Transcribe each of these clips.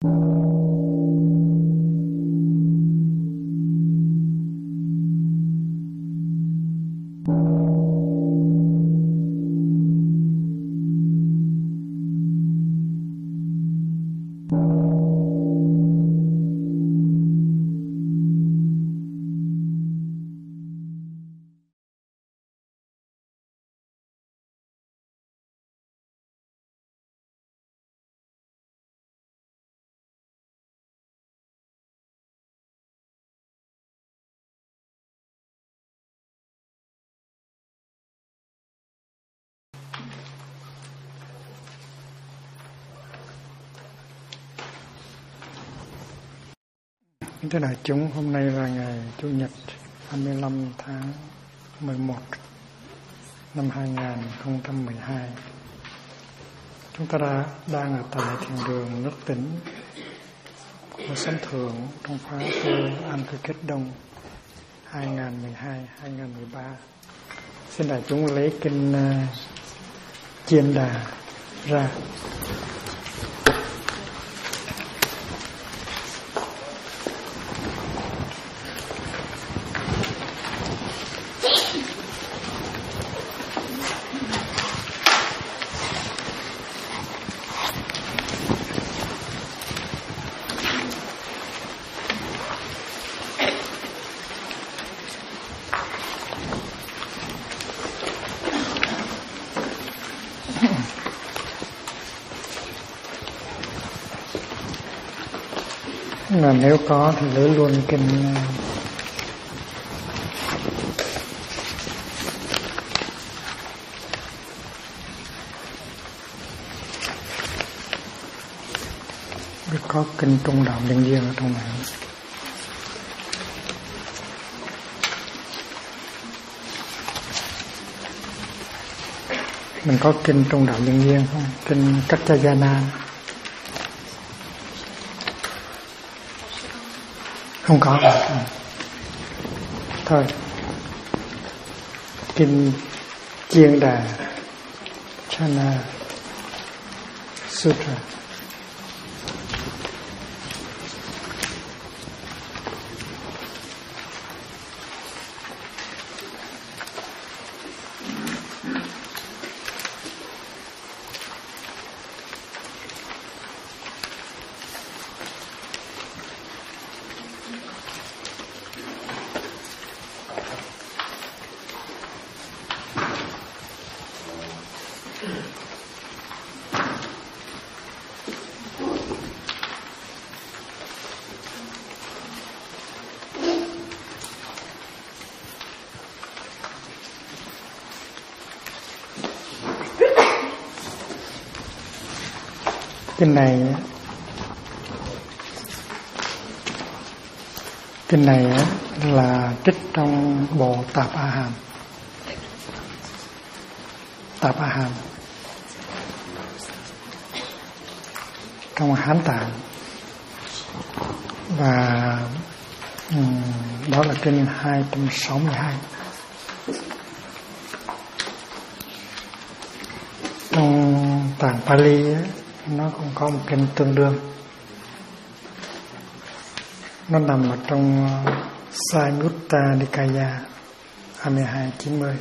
Thưa đại chúng, hôm nay là ngày Chủ nhật 25 tháng 11 năm 2012. Chúng ta đang ở tại thiền đường Nước Tĩnh của Sấm Thượng trong khóa tu An Cư Kết Đông 2012-2013. Xin đại chúng lấy kinh Chiên Đà ra. Là nếu có thì lấy luôn kinh có kinh Trung Đạo Nhân Duyên ở trong này. Mình có kinh Trung Đạo Nhân Duyên không? Kinh Kaccayana. Không có. Thôi. Kinh Chiên Đà Chana Sutra. Kinh này là trích trong bộ Tạp A Hàm. Tạp A Hàm trong Hán Tạng, và đó là kinh 262. Trong tạng Pali nó cũng có một kinh tương đương, nó nằm ở trong Samyutta Nikaya 2290.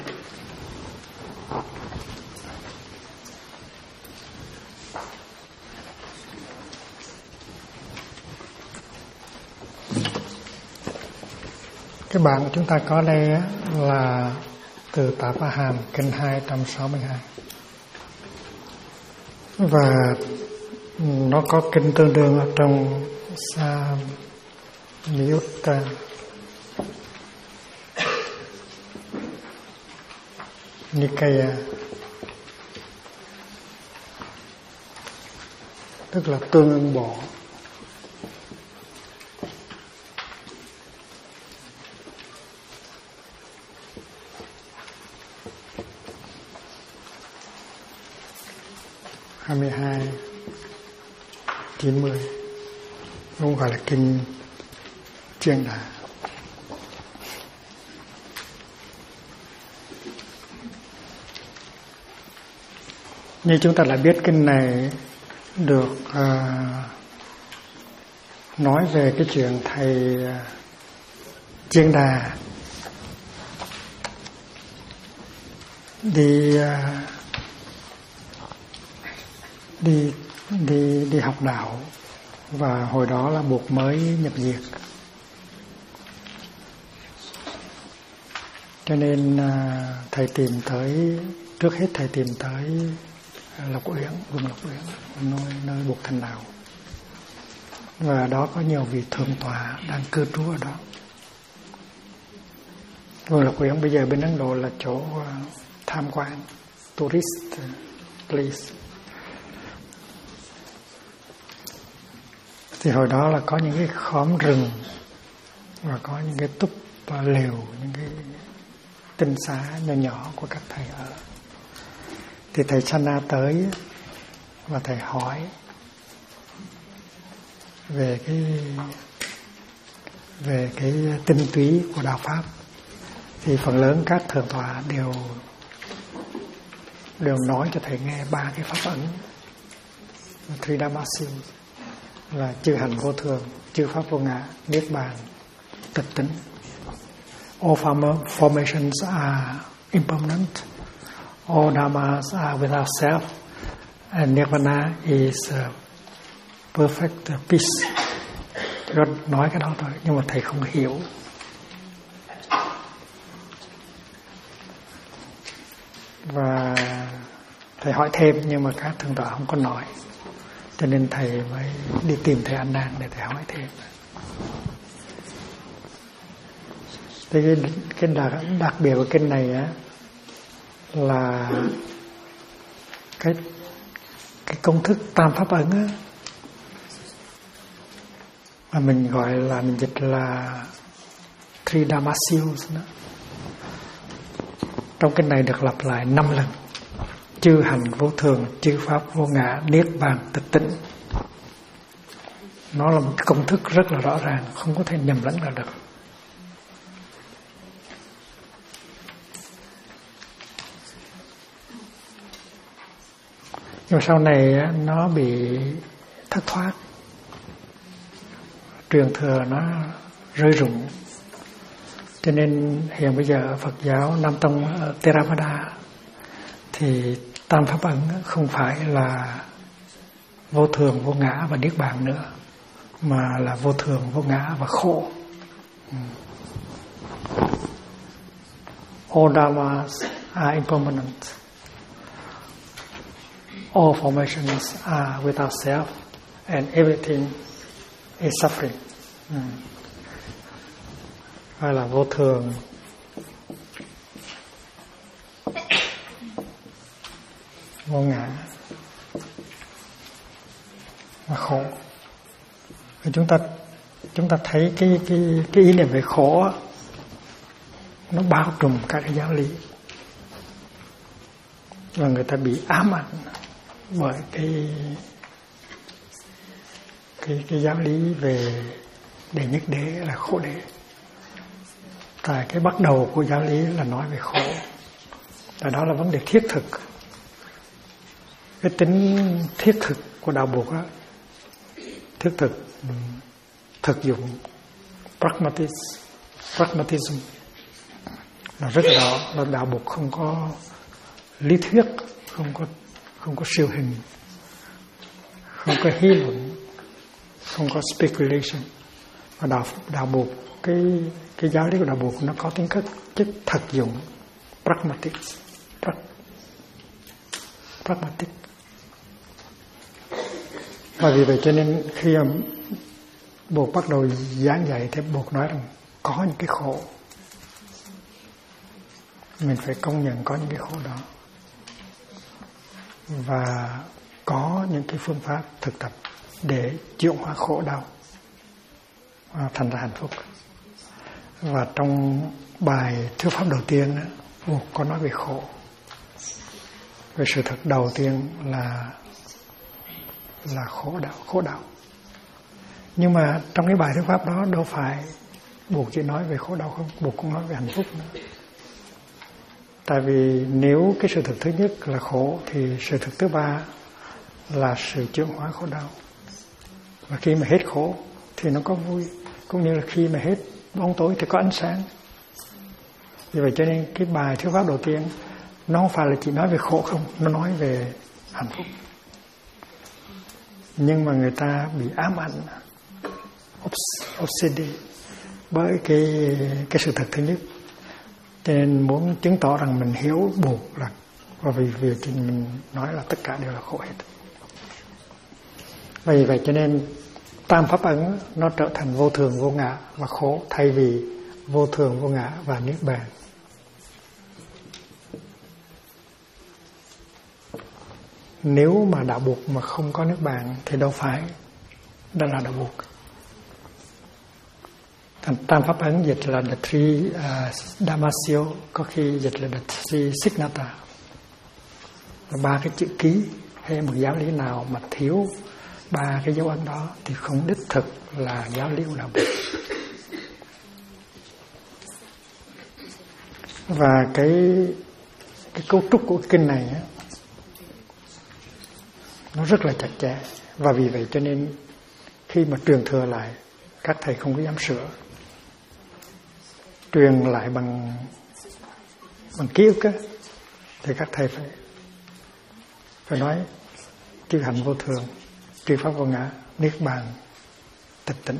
Cái bản chúng ta có đây là từ Tạp A Hàm kinh 262, và nó có kinh tương đương ở trong Samyutta Nikaya, tức là tương ưng bộ. (2290) không phải là kinh Chiên Đà. Như chúng ta đã biết, kinh này được nói về cái chuyện thầy Chiên Đà đi học đạo, và hồi đó là buộc mới nhập diệt, cho nên thầy tìm tới, trước hết thầy tìm tới Lộc Uyển, vùng Lộc Uyển, nơi buộc thành đạo, và đó có nhiều vị thượng tọa đang cư trú ở đó. Vùng Lộc Uyển bây giờ bên Ấn Độ là chỗ tham quan, tourist place. Thì hồi đó là có những cái khóm rừng và có những cái túp lều, những cái tinh xá nhỏ nhỏ của các thầy ở. Thì thầy Channa tới và thầy hỏi về cái tinh túy của đạo pháp. Thì phần lớn các thượng tọa đều nói cho thầy nghe 3 cái pháp ấn Tridhamasiya, là chư hành vô thường, chư pháp vô ngã, niết bàn, tịch tỉnh. All formations are impermanent. All dhammas are without self, and nirvana is perfect peace. Rất nói cái đó thôi, nhưng mà thầy không hiểu. Và thầy hỏi thêm, nhưng mà các thượng tọa không có nói, cho nên thầy mới đi tìm thầy An Nan để thầy hỏi thêm. Thì cái đặc biệt của kinh này á là cái công thức tam pháp ấn á, mà mình gọi là, mình dịch là Tridhamasiya đó. Trong kinh này được lặp lại 5 lần: chư hành vô thường, chư pháp vô ngã, niết bàn, tịch tỉnh. Nó là một cái công thức rất là rõ ràng, không có thể nhầm lẫn là được. Nhưng sau này nó bị thất thoát, truyền thừa nó rơi rụng, cho nên hiện bây giờ ở Phật giáo Nam Tông Theravada thì tam pháp ấn không phải là vô thường, vô ngã và niết bàn nữa, mà là vô thường, vô ngã và khổ. All dhammas are impermanent. All formations are without self, and everything is suffering. Hay là vô thường, vô ngã và khổ. Thì chúng ta thấy cái ý niệm về khổ nó bao trùm các cái giáo lý, và người ta bị ám ảnh bởi cái giáo lý về đệ nhất đế là khổ đế. Tại cái bắt đầu của giáo lý là nói về khổ, và đó là vấn đề thiết thực. Cái tính thiết thực của đạo Phật á, thiết thực, thực dụng, pragmatism là rất rõ. Là đạo Phật không có lý thuyết, không có siêu hình, không có hí luận, không có speculation. Và đạo Phật, cái giáo lý của đạo Phật nó có tính chất thực dụng, pragmatic. Và vì vậy cho nên khi Bụt bắt đầu giảng dạy thì Bụt nói rằng có những cái khổ, mình phải công nhận có những cái khổ đó, và có những cái phương pháp thực tập để chuyển hóa khổ đau thành ra hạnh phúc. Và trong bài thuyết pháp đầu tiên Bụt có nói về khổ. Về sự thật đầu tiên là khổ đau. Nhưng mà trong cái bài thuyết pháp đó đâu phải Bụt chỉ nói về khổ đau không, Bụt cũng nói về hạnh phúc nữa. Tại vì nếu cái sự thật thứ nhất là khổ thì sự thật thứ ba là sự chuyển hóa khổ đau. Và khi mà hết khổ thì nó có vui, cũng như là khi mà hết bóng tối thì có ánh sáng. Vì vậy cho nên cái bài thuyết pháp đầu tiên nó không phải là chỉ nói về khổ không, nó nói về hạnh phúc. Nhưng mà người ta bị ám ảnh, obsessed bởi cái sự thật thứ nhất, cho nên muốn chứng tỏ rằng mình hiểu buộc là, và vì việc mình nói là tất cả đều là khổ hết. Vì vậy cho nên tam pháp ấn nó trở thành vô thường vô ngã và khổ, thay vì vô thường vô ngã và niết bàn. Nếu mà đạo buộc mà không có niết bàn thì đâu phải đó là đạo buộc. Tam pháp ấn dịch là the three Damasio, có khi dịch là the three signata, ba cái chữ ký. Hay một giáo lý nào mà thiếu ba cái dấu ấn đó thì không đích thực là giáo lý của đạo buộc. Và cái cấu trúc của cái kinh này á, nó rất là chặt chẽ, và vì vậy cho nên khi mà truyền thừa lại, các thầy không có dám sửa. Truyền lại bằng ký ức á, thì các thầy phải nói chư hạnh vô thường, chư pháp vô ngã, niết bàn, tịch tỉnh.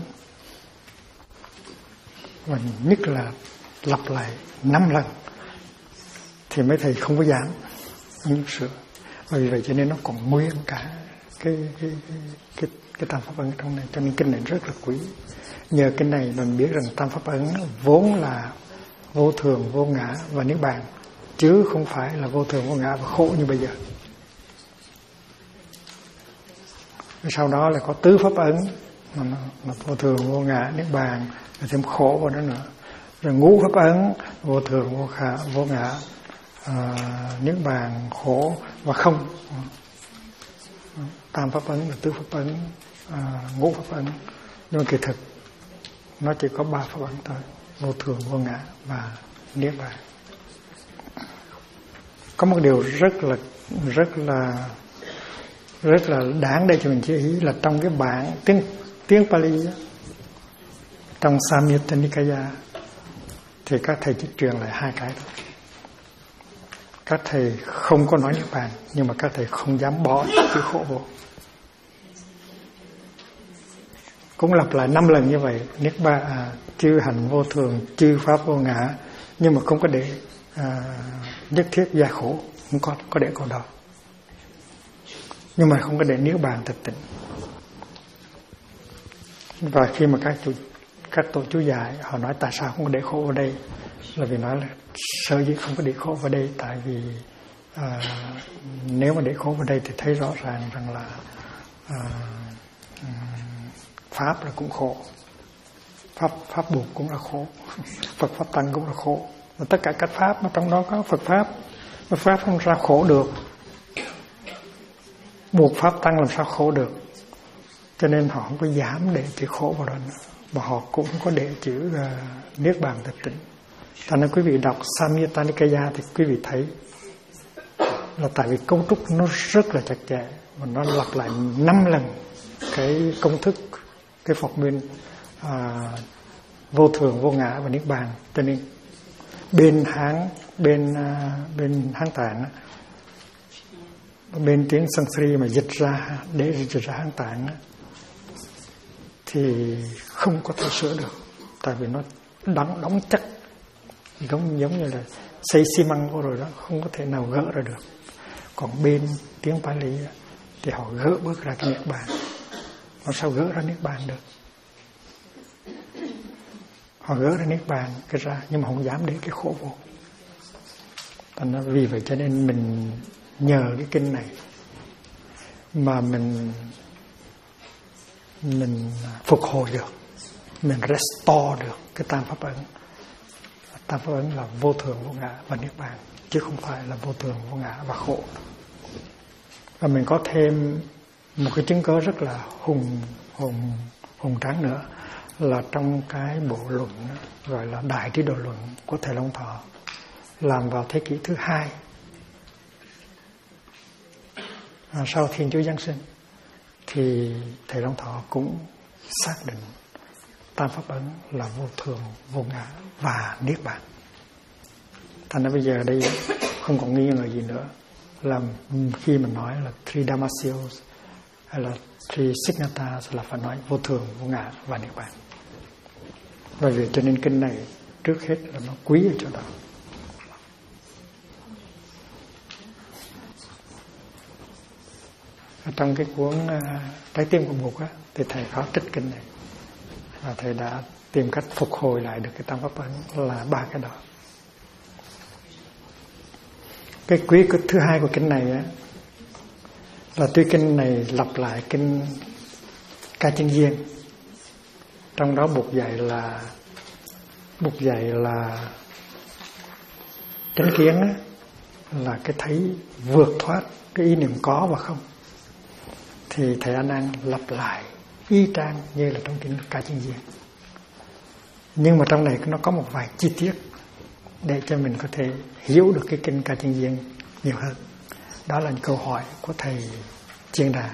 Và nhất là lặp lại 5 lần thì mấy thầy không có dám sửa. Và vì vậy cho nên nó còn nguyên cả cái tam pháp ấn trong này, cho nên kinh này rất là quý. Nhờ kinh này mình biết rằng tam pháp ấn vốn là vô thường vô ngã và niết bàn, chứ không phải là vô thường vô ngã và khổ như bây giờ. Sau đó là có tứ pháp ấn, là vô thường vô ngã niết bàn, rồi thêm khổ vào đó nữa. Rồi ngũ pháp ấn, vô thường vô ngã, niết bàn, khổ và không. Tam pháp ấn là tứ pháp ấn, ngũ pháp ấn. Nhưng mà kỳ thực nó chỉ có 3 pháp ấn thôi: vô thường vô ngã và niết bàn. Có một điều rất là đáng để cho mình chú ý là trong cái bản tiếng Pali, trong Samyutta Nikaya, thì các thầy chỉ truyền lại 2 cái thôi. Các thầy không có nói niết bàn, nhưng mà các thầy không dám bỏ chữ khổ vô. Cũng lặp lại 5 lần như vậy: niết bàn, chư hành vô thường, chư pháp vô ngã, nhưng mà không có để nhất thiết gia khổ, không có để câu đó. Nhưng mà không có để niết bàn tịch tỉnh. Và khi mà các tổ chú dạy, họ nói tại sao không có để khổ ở đây, là vì nói là sở dĩ không có để khổ vào đây, tại vì nếu mà để khổ vào đây thì thấy rõ ràng rằng là pháp là cũng khổ, pháp buộc cũng là khổ, Phật pháp tăng cũng là khổ, và tất cả các pháp mà trong đó có Phật pháp không ra khổ được, buộc pháp tăng làm sao khổ được. Cho nên họ không có dám để chữ khổ vào đó nữa, và họ cũng không có để chữ niết bàn tịch tỉnh. Thành nên quý vị đọc Samyutta Nikaya thì quý vị thấy là tại vì cấu trúc nó rất là chặt chẽ, và nó lặp lại 5 lần cái công thức, cái Phật nguyên vô thường vô ngã và niết bàn. Cho nên bên Hán Tạng, bên tiếng Sanskrit mà dịch ra để dịch ra Hán Tạng thì không có thể sửa được, tại vì nó đóng chắc, giống như là xây xi măng vô rồi đó, không có thể nào gỡ ra được. Còn bên tiếng Pali thì họ gỡ bước ra cái niết bàn. Họ sao gỡ ra niết bàn được? Họ gỡ ra niết bàn cái ra, nhưng mà không dám để cái khổ vô. Thành vì vậy cho nên mình nhờ cái kinh này mà mình phục hồi được, mình restore được cái tam pháp ấn. Tam pháp ấn là vô thường vô ngã và niết bàn, chứ không phải là vô thường vô ngã và khổ. Và mình có thêm một cái chứng cớ rất là hùng tráng nữa, là trong cái bộ luận gọi là Đại Trí Độ Luận của thầy Long Thọ, làm vào thế kỷ thứ 2 sau Thiên Chúa Giáng sinh, thì thầy Long Thọ cũng xác định tam pháp ấn là vô thường, vô ngã và niết bàn. Thành ra bây giờ đây không còn nghi ngờ gì nữa, là khi mình nói là Three Dhammasils hay là Three Signatas là phải nói vô thường, vô ngã và niết bàn. Bởi vì cho nên kinh này trước hết là nó quý ở chỗ đó. Ở trong cái cuốn Trái tim của Bụt á, thì thầy có trích kinh này và thầy đã tìm cách phục hồi lại được cái tam pháp ấn là 3 cái đó. Cái quý thứ hai của kinh này á, là tuy kinh này lặp lại kinh Ca Chân Viên, trong đó Bụt dạy là chánh kiến á, là cái thấy vượt thoát cái ý niệm có và không. Thì thầy A Nan lặp lại y chang như là trong kinh Ca Chân Viên, nhưng mà trong này nó có một vài chi tiết để cho mình có thể hiểu được cái kinh Ca Chân Viên nhiều hơn. Đó là những câu hỏi của thầy Chiên Đà.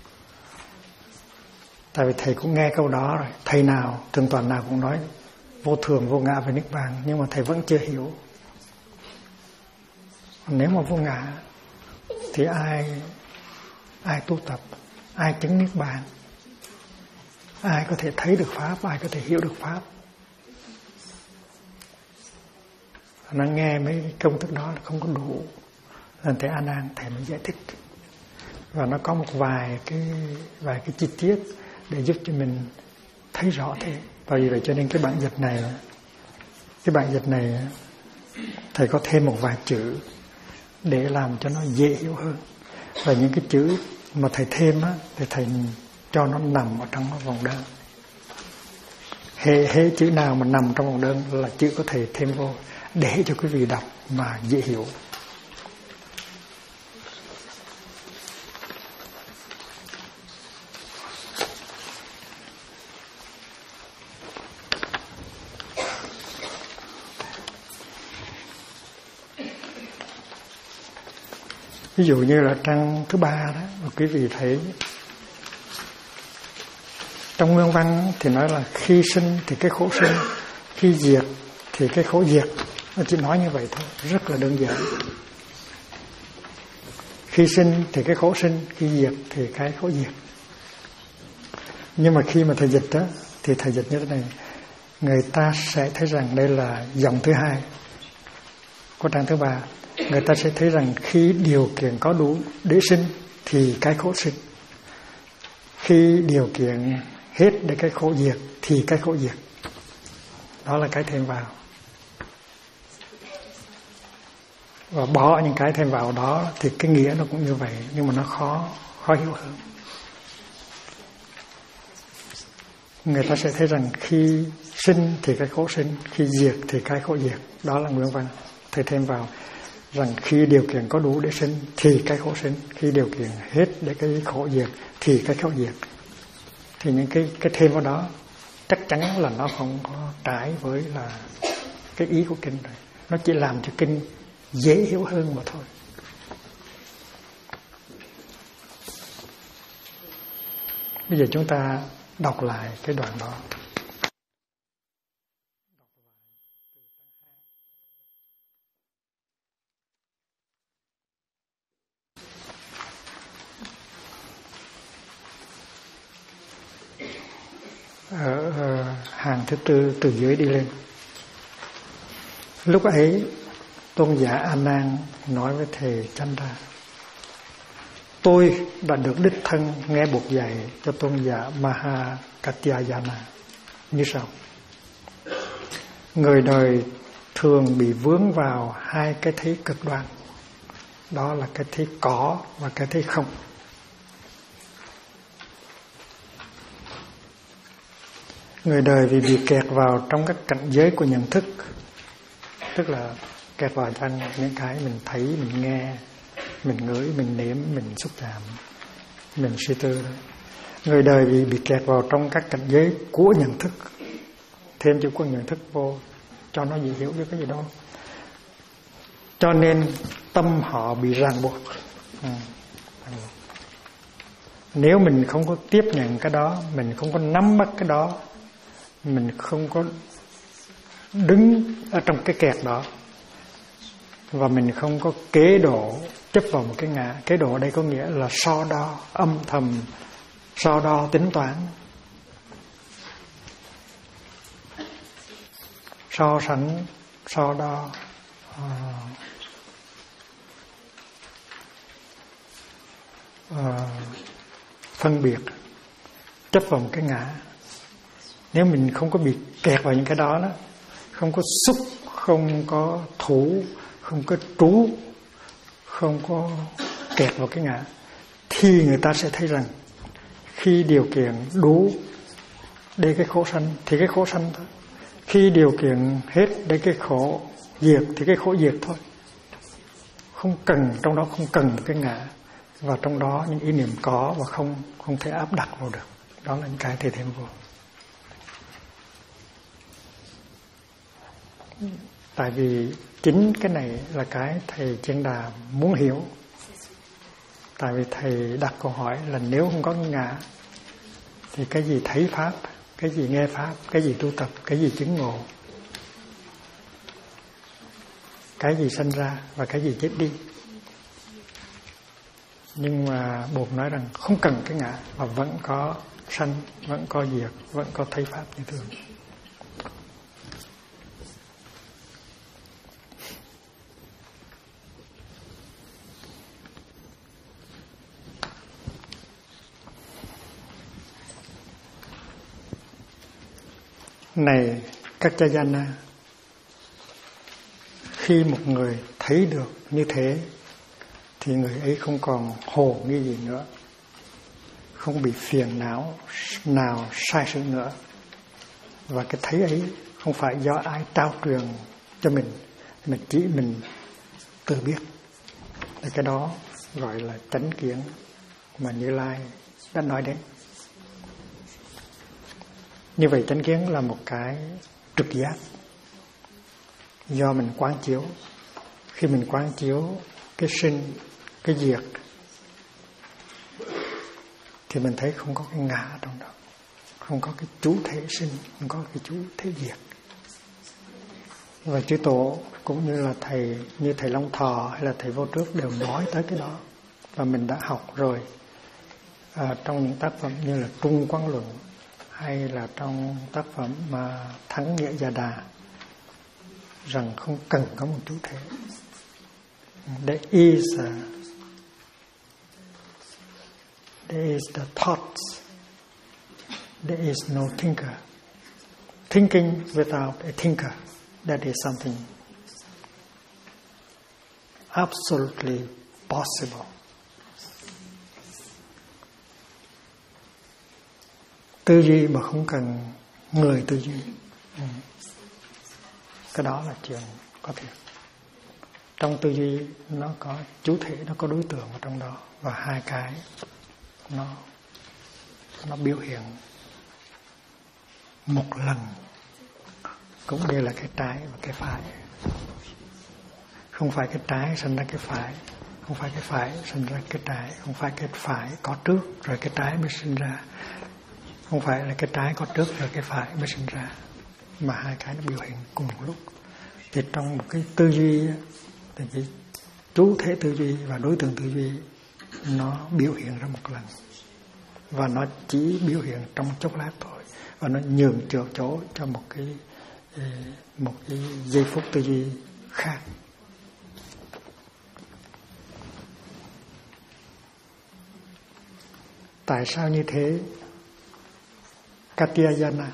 Tại vì thầy cũng nghe câu đó rồi, thầy nào, thượng toàn nào cũng nói vô thường, vô ngã và niết bàn, nhưng mà thầy vẫn chưa hiểu. Nếu mà vô ngã thì ai tu tập, ai chứng niết bàn, ai có thể thấy được pháp, ai có thể hiểu được pháp. Nó nghe mấy công thức đó là không có đủ, nên thầy A Nan thầy mới giải thích, và nó có một vài cái chi tiết để giúp cho mình thấy rõ thế. Và vì vậy cho nên cái bản dịch này thầy có thêm một vài chữ để làm cho nó dễ hiểu hơn. Và những cái chữ mà thầy thêm á, thì thầy cho nó nằm ở trong vòng đơn. Hễ chữ nào mà nằm trong vòng đơn là chữ của thầy thêm vô, để cho quý vị đọc mà dễ hiểu. Ví dụ như là trang thứ 3 đó, quý vị thấy trong nguyên văn thì nói là khi sinh thì cái khổ sinh, khi diệt thì cái khổ diệt. Nó chỉ nói như vậy thôi, rất là đơn giản. Khi sinh thì cái khổ sinh, khi diệt thì cái khổ diệt. Nhưng mà khi mà thầy dịch đó, thì thầy dịch như thế này, người ta sẽ thấy rằng đây là dòng thứ 2 của trang thứ 3. Người ta sẽ thấy rằng khi điều kiện có đủ để sinh thì cái khổ sinh, khi điều kiện hết để cái khổ diệt thì cái khổ diệt. Đó là cái thêm vào. Và bỏ những cái thêm vào đó thì cái nghĩa nó cũng như vậy, nhưng mà nó khó hiểu hơn. Người ta sẽ thấy rằng khi sinh thì cái khổ sinh, khi diệt thì cái khổ diệt. Đó là nguyên văn. Thầy thêm vào rằng khi điều kiện có đủ để sinh thì cái khổ sinh, khi điều kiện hết để cái khổ diệt thì cái khổ diệt. Thì những cái thêm vào đó chắc chắn là nó không có trái với là cái ý của kinh rồi. Nó chỉ làm cho kinh dễ hiểu hơn mà thôi. Bây giờ chúng ta đọc lại cái đoạn đó. Ở hàng thứ tư từ dưới đi lên. Lúc ấy tôn giả A Nan nói với thầy Chanda: tôi đã được đích thân nghe Bụt dạy cho tôn giả Maha Katyayana như sau: người đời thường bị vướng vào 2 cái thấy cực đoan, đó là cái thấy có và cái thấy không. Người đời vì bị kẹt vào trong các cảnh giới của nhận thức, tức là kẹt vào trong những cái mình thấy, mình nghe, mình ngửi, mình nếm, mình xúc chạm, mình suy tư. Người đời vì bị kẹt vào trong các cảnh giới của nhận thức, thêm chữ của nhận thức vô cho nó dễ hiểu với cái gì đó, cho nên tâm họ bị ràng buộc. Nếu mình không có tiếp nhận cái đó, mình không có nắm bắt cái đó, mình không có đứng ở trong cái kẹt đó, và mình không có kế độ chấp vào một cái ngã. Kế độ ở đây có nghĩa là so đo, âm thầm so đo tính toán, so sánh, so đo, phân biệt, chấp vào một cái ngã. Nếu mình không có bị kẹt vào những cái đó, không có xúc, không có thủ, không có trú, không có kẹt vào cái ngã, thì người ta sẽ thấy rằng khi điều kiện đủ để cái khổ sanh thì cái khổ sanh thôi. Khi điều kiện hết để cái khổ diệt thì cái khổ diệt thôi. Không cần, trong đó không cần cái ngã, và trong đó những ý niệm có và không thể áp đặt vào được. Đó là những cái thầy thêm vô. Tại vì chính cái này là cái thầy Chân Đà muốn hiểu. Tại vì thầy đặt câu hỏi là nếu không có ngã thì cái gì thấy Pháp, cái gì nghe Pháp, cái gì tu tập, cái gì chứng ngộ, cái gì sanh ra và cái gì chết đi. Nhưng mà Bụt nói rằng không cần cái ngã, mà vẫn có sanh, vẫn có diệt, vẫn có thấy Pháp như thường. Này các Jayana, khi một người thấy được như thế thì người ấy không còn hồ nghi gì nữa, không bị phiền não nào sai sự nữa. Và cái thấy ấy không phải do ai trao truyền cho mình, mà chỉ mình tự biết. Cái đó gọi là chánh kiến mà Như Lai đã nói đến. Như vậy chánh kiến là một cái trực giác do mình quán chiếu. Khi mình quán chiếu cái sinh, cái diệt thì mình thấy không có cái ngã trong đó, không có cái chú thể sinh, không có cái chú thể diệt. Và chư tổ cũng như là thầy Long Thọ hay là thầy Vô Trước đều nói tới cái đó, và mình đã học rồi trong những tác phẩm như là Trung Quán Luận hay là trong tác phẩm mà Thắng Nghĩa Gia Đà, rằng không cần có một chú thể. There is the thoughts. There is no thinker. Thinking without a thinker, that is something absolutely possible. Tư duy mà không cần người tư duy, cái đó là chuyện có thiệt. Trong tư duy nó có chủ thể, nó có đối tượng ở trong đó, và hai cái nó biểu hiện một lần, cũng như là cái trái và cái phải. Không phải cái trái sinh ra cái phải, không phải cái phải sinh ra cái trái, không phải cái phải có trước rồi cái trái mới sinh ra, không phải là cái trái có trước rồi cái phải mới sinh ra, mà hai cái nó biểu hiện cùng một lúc. Thì trong một cái tư duy thì cái chủ thể tư duy và đối tượng tư duy nó biểu hiện ra một lần, và nó chỉ biểu hiện trong chốc lát thôi, và nó nhường chỗ cho một cái giây phút tư duy khác. Tại sao như thế? Katyayana.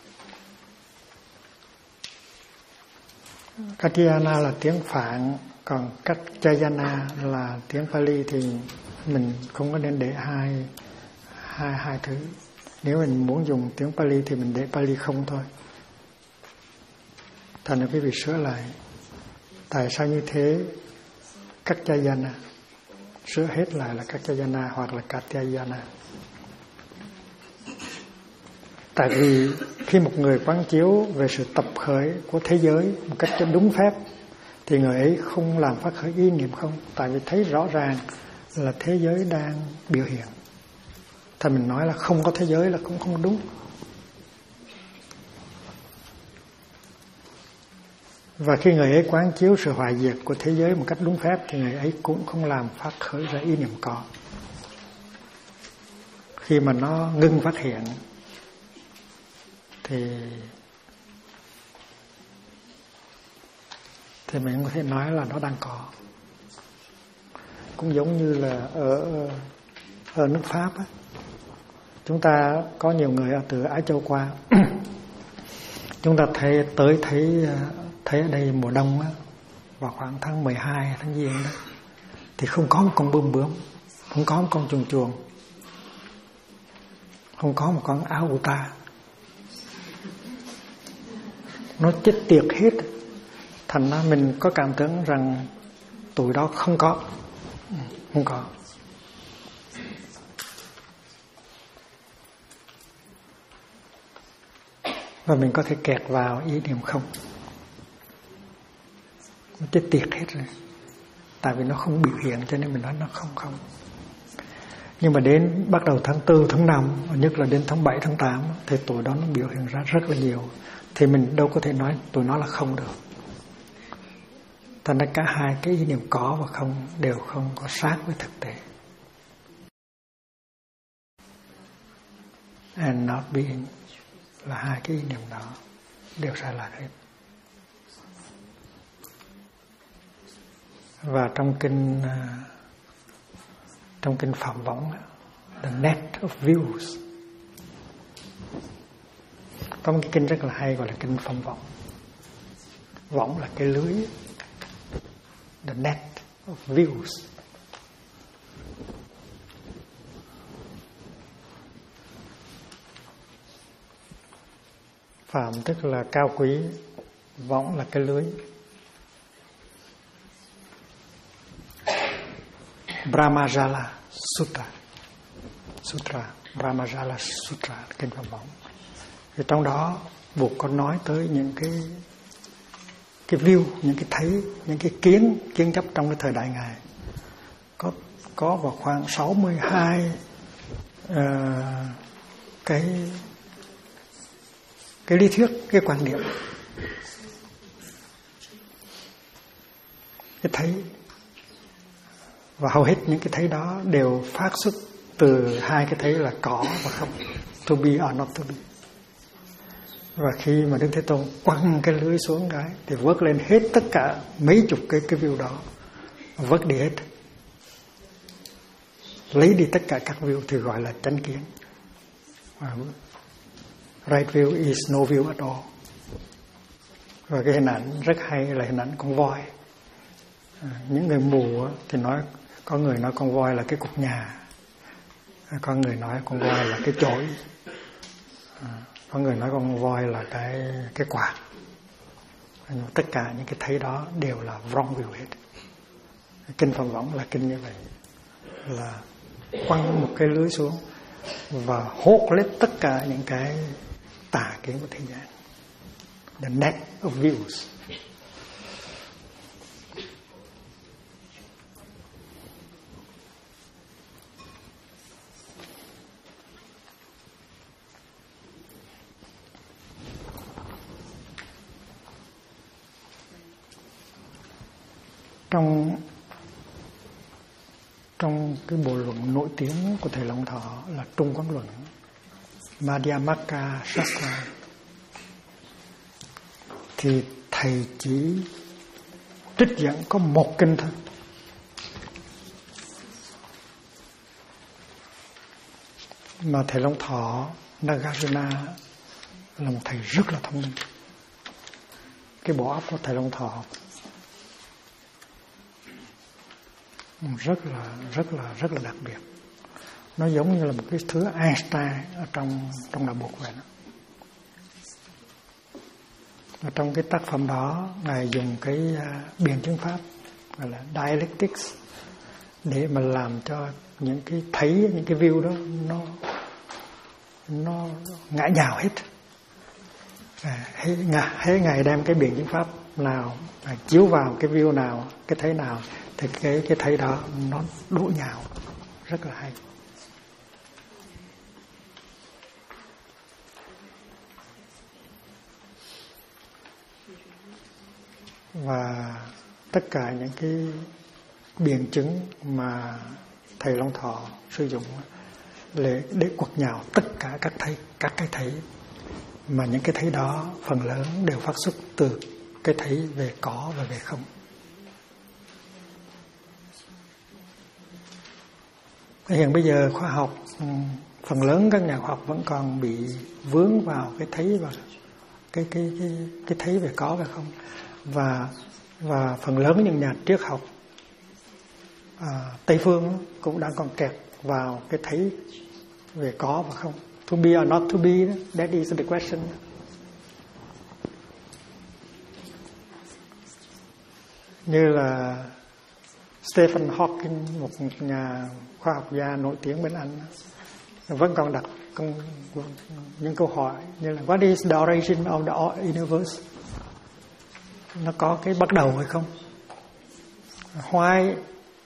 Katyayana là tiếng Phạn, còn Katyayana là tiếng Pali, thì mình không có nên để hai thứ. Nếu mình muốn dùng tiếng Pali thì mình để Pali không thôi. Thành ra quý vị sửa lại. Tại sao như thế? Katyayana. Sửa hết lại là Katyayana hoặc là Katyayana. Tại vì khi một người quán chiếu về sự tập khởi của thế giới một cách cho đúng phép thì người ấy không làm phát khởi ý niệm không. Tại vì thấy rõ ràng là thế giới đang biểu hiện. Thì mình nói là không có thế giới là cũng không đúng. Và khi người ấy quán chiếu sự hoại diệt của thế giới một cách đúng phép thì người ấy cũng không làm phát khởi ra ý niệm có. Khi mà nó ngưng phát hiện thì mình có thể nói là nó đang có. Cũng giống như là ở nước Pháp á, chúng ta có nhiều người từ Á Châu qua. Chúng ta thấy ở đây mùa đông á, vào khoảng tháng 12, tháng Giêng đó, thì không có một con bướm, không có một con chuồn, không có một con áo ù ta. Nó chết tiệt hết. Thành ra mình có cảm tưởng rằng tụi đó không có. Và mình có thể kẹt vào ý niệm không. Nó chết tiệt hết rồi. Tại vì nó không biểu hiện cho nên mình nói nó không. Nhưng mà đến bắt đầu tháng 4, tháng 5, nhất là đến tháng 7, tháng 8 thì tụi đó nó biểu hiện ra rất là nhiều. Thì mình đâu có thể nói tụi nó là không được. Thành ra cả hai cái ý niệm có và không đều không có sát với thực tế. And not being là hai cái ý niệm đó đều sai lạc hết. Và trong kinh Phạm Võng, The Net of Views, có một cái kinh rất là hay gọi là kinh Phạm Võng. Võng là cái lưới, The Net of Views. Phạm tức là cao quý, võng là cái lưới. Brahmajala Sutra, Brahmajala Sutra, kinh Phạm Võng. Thì trong đó buộc có nói tới những cái view, những cái thấy, những cái kiến chấp trong cái thời đại Ngài. Có vào khoảng 62 cái lý thuyết, cái quan điểm, cái thấy. Và hầu hết những cái thấy đó đều phát xuất từ hai cái thấy là có và không, to be or not to be. Và khi mà Đức Thế Tôn quăng cái lưới xuống cái thì vớt lên hết tất cả mấy chục cái view đó, vớt đi hết, lấy đi tất cả các view thì gọi là chánh kiến. Right view is no view at all. Và cái hình ảnh rất hay là hình ảnh con voi. Những người mù thì nói, có người nói con voi là cái cục nhà, có người nói con voi là cái chổi, có người nói con voi là cái quạt. Tất cả những cái thấy đó đều là wrong view hết. Kinh Phạm Võng là kinh như vậy, là quăng một cái lưới xuống và hốt lấy tất cả những cái tà kiến của thế gian. The net of views. Trong cái bộ luận nổi tiếng của thầy Long Thọ là Trung Quán Luận, Madhyamaka Shastra, thì thầy chỉ trích dẫn có một kinh thôi. Mà thầy Long Thọ Nagarjuna là một thầy rất là thông minh. Cái bộ óc của thầy Long Thọ rất là đặc biệt. Nó giống như là một cái thứ Einstein ở trong đạo Phật vậy đó. Và trong cái tác phẩm đó, Ngài dùng cái biện chứng pháp gọi là dialectics để mà làm cho những cái thấy, những cái view đó nó ngã nhào hết. Hễ Ngài đem cái biện chứng pháp nào chiếu vào cái view nào, cái thấy nào thì cái thấy đó nó đổ nhào, rất là hay. và tất cả những cái biện chứng mà thầy Long Thọ sử dụng để quật nhạo tất cả các cái thấy, mà những cái thấy đó phần lớn đều phát xuất từ cái thấy về có và về không. Hiện bây giờ khoa học, phần lớn các nhà khoa học vẫn còn bị vướng vào cái thấy và cái thấy về có và không, và phần lớn những nhà triết học Tây phương cũng đang còn kẹt vào cái thấy về có và không. To be or not to be, that is the question. Như là Stephen Hawking, một nhà khoa học gia nổi tiếng bên Anh, vẫn còn đặt những câu hỏi như là what is the origin of the universe? Nó có cái bắt đầu hay không? Why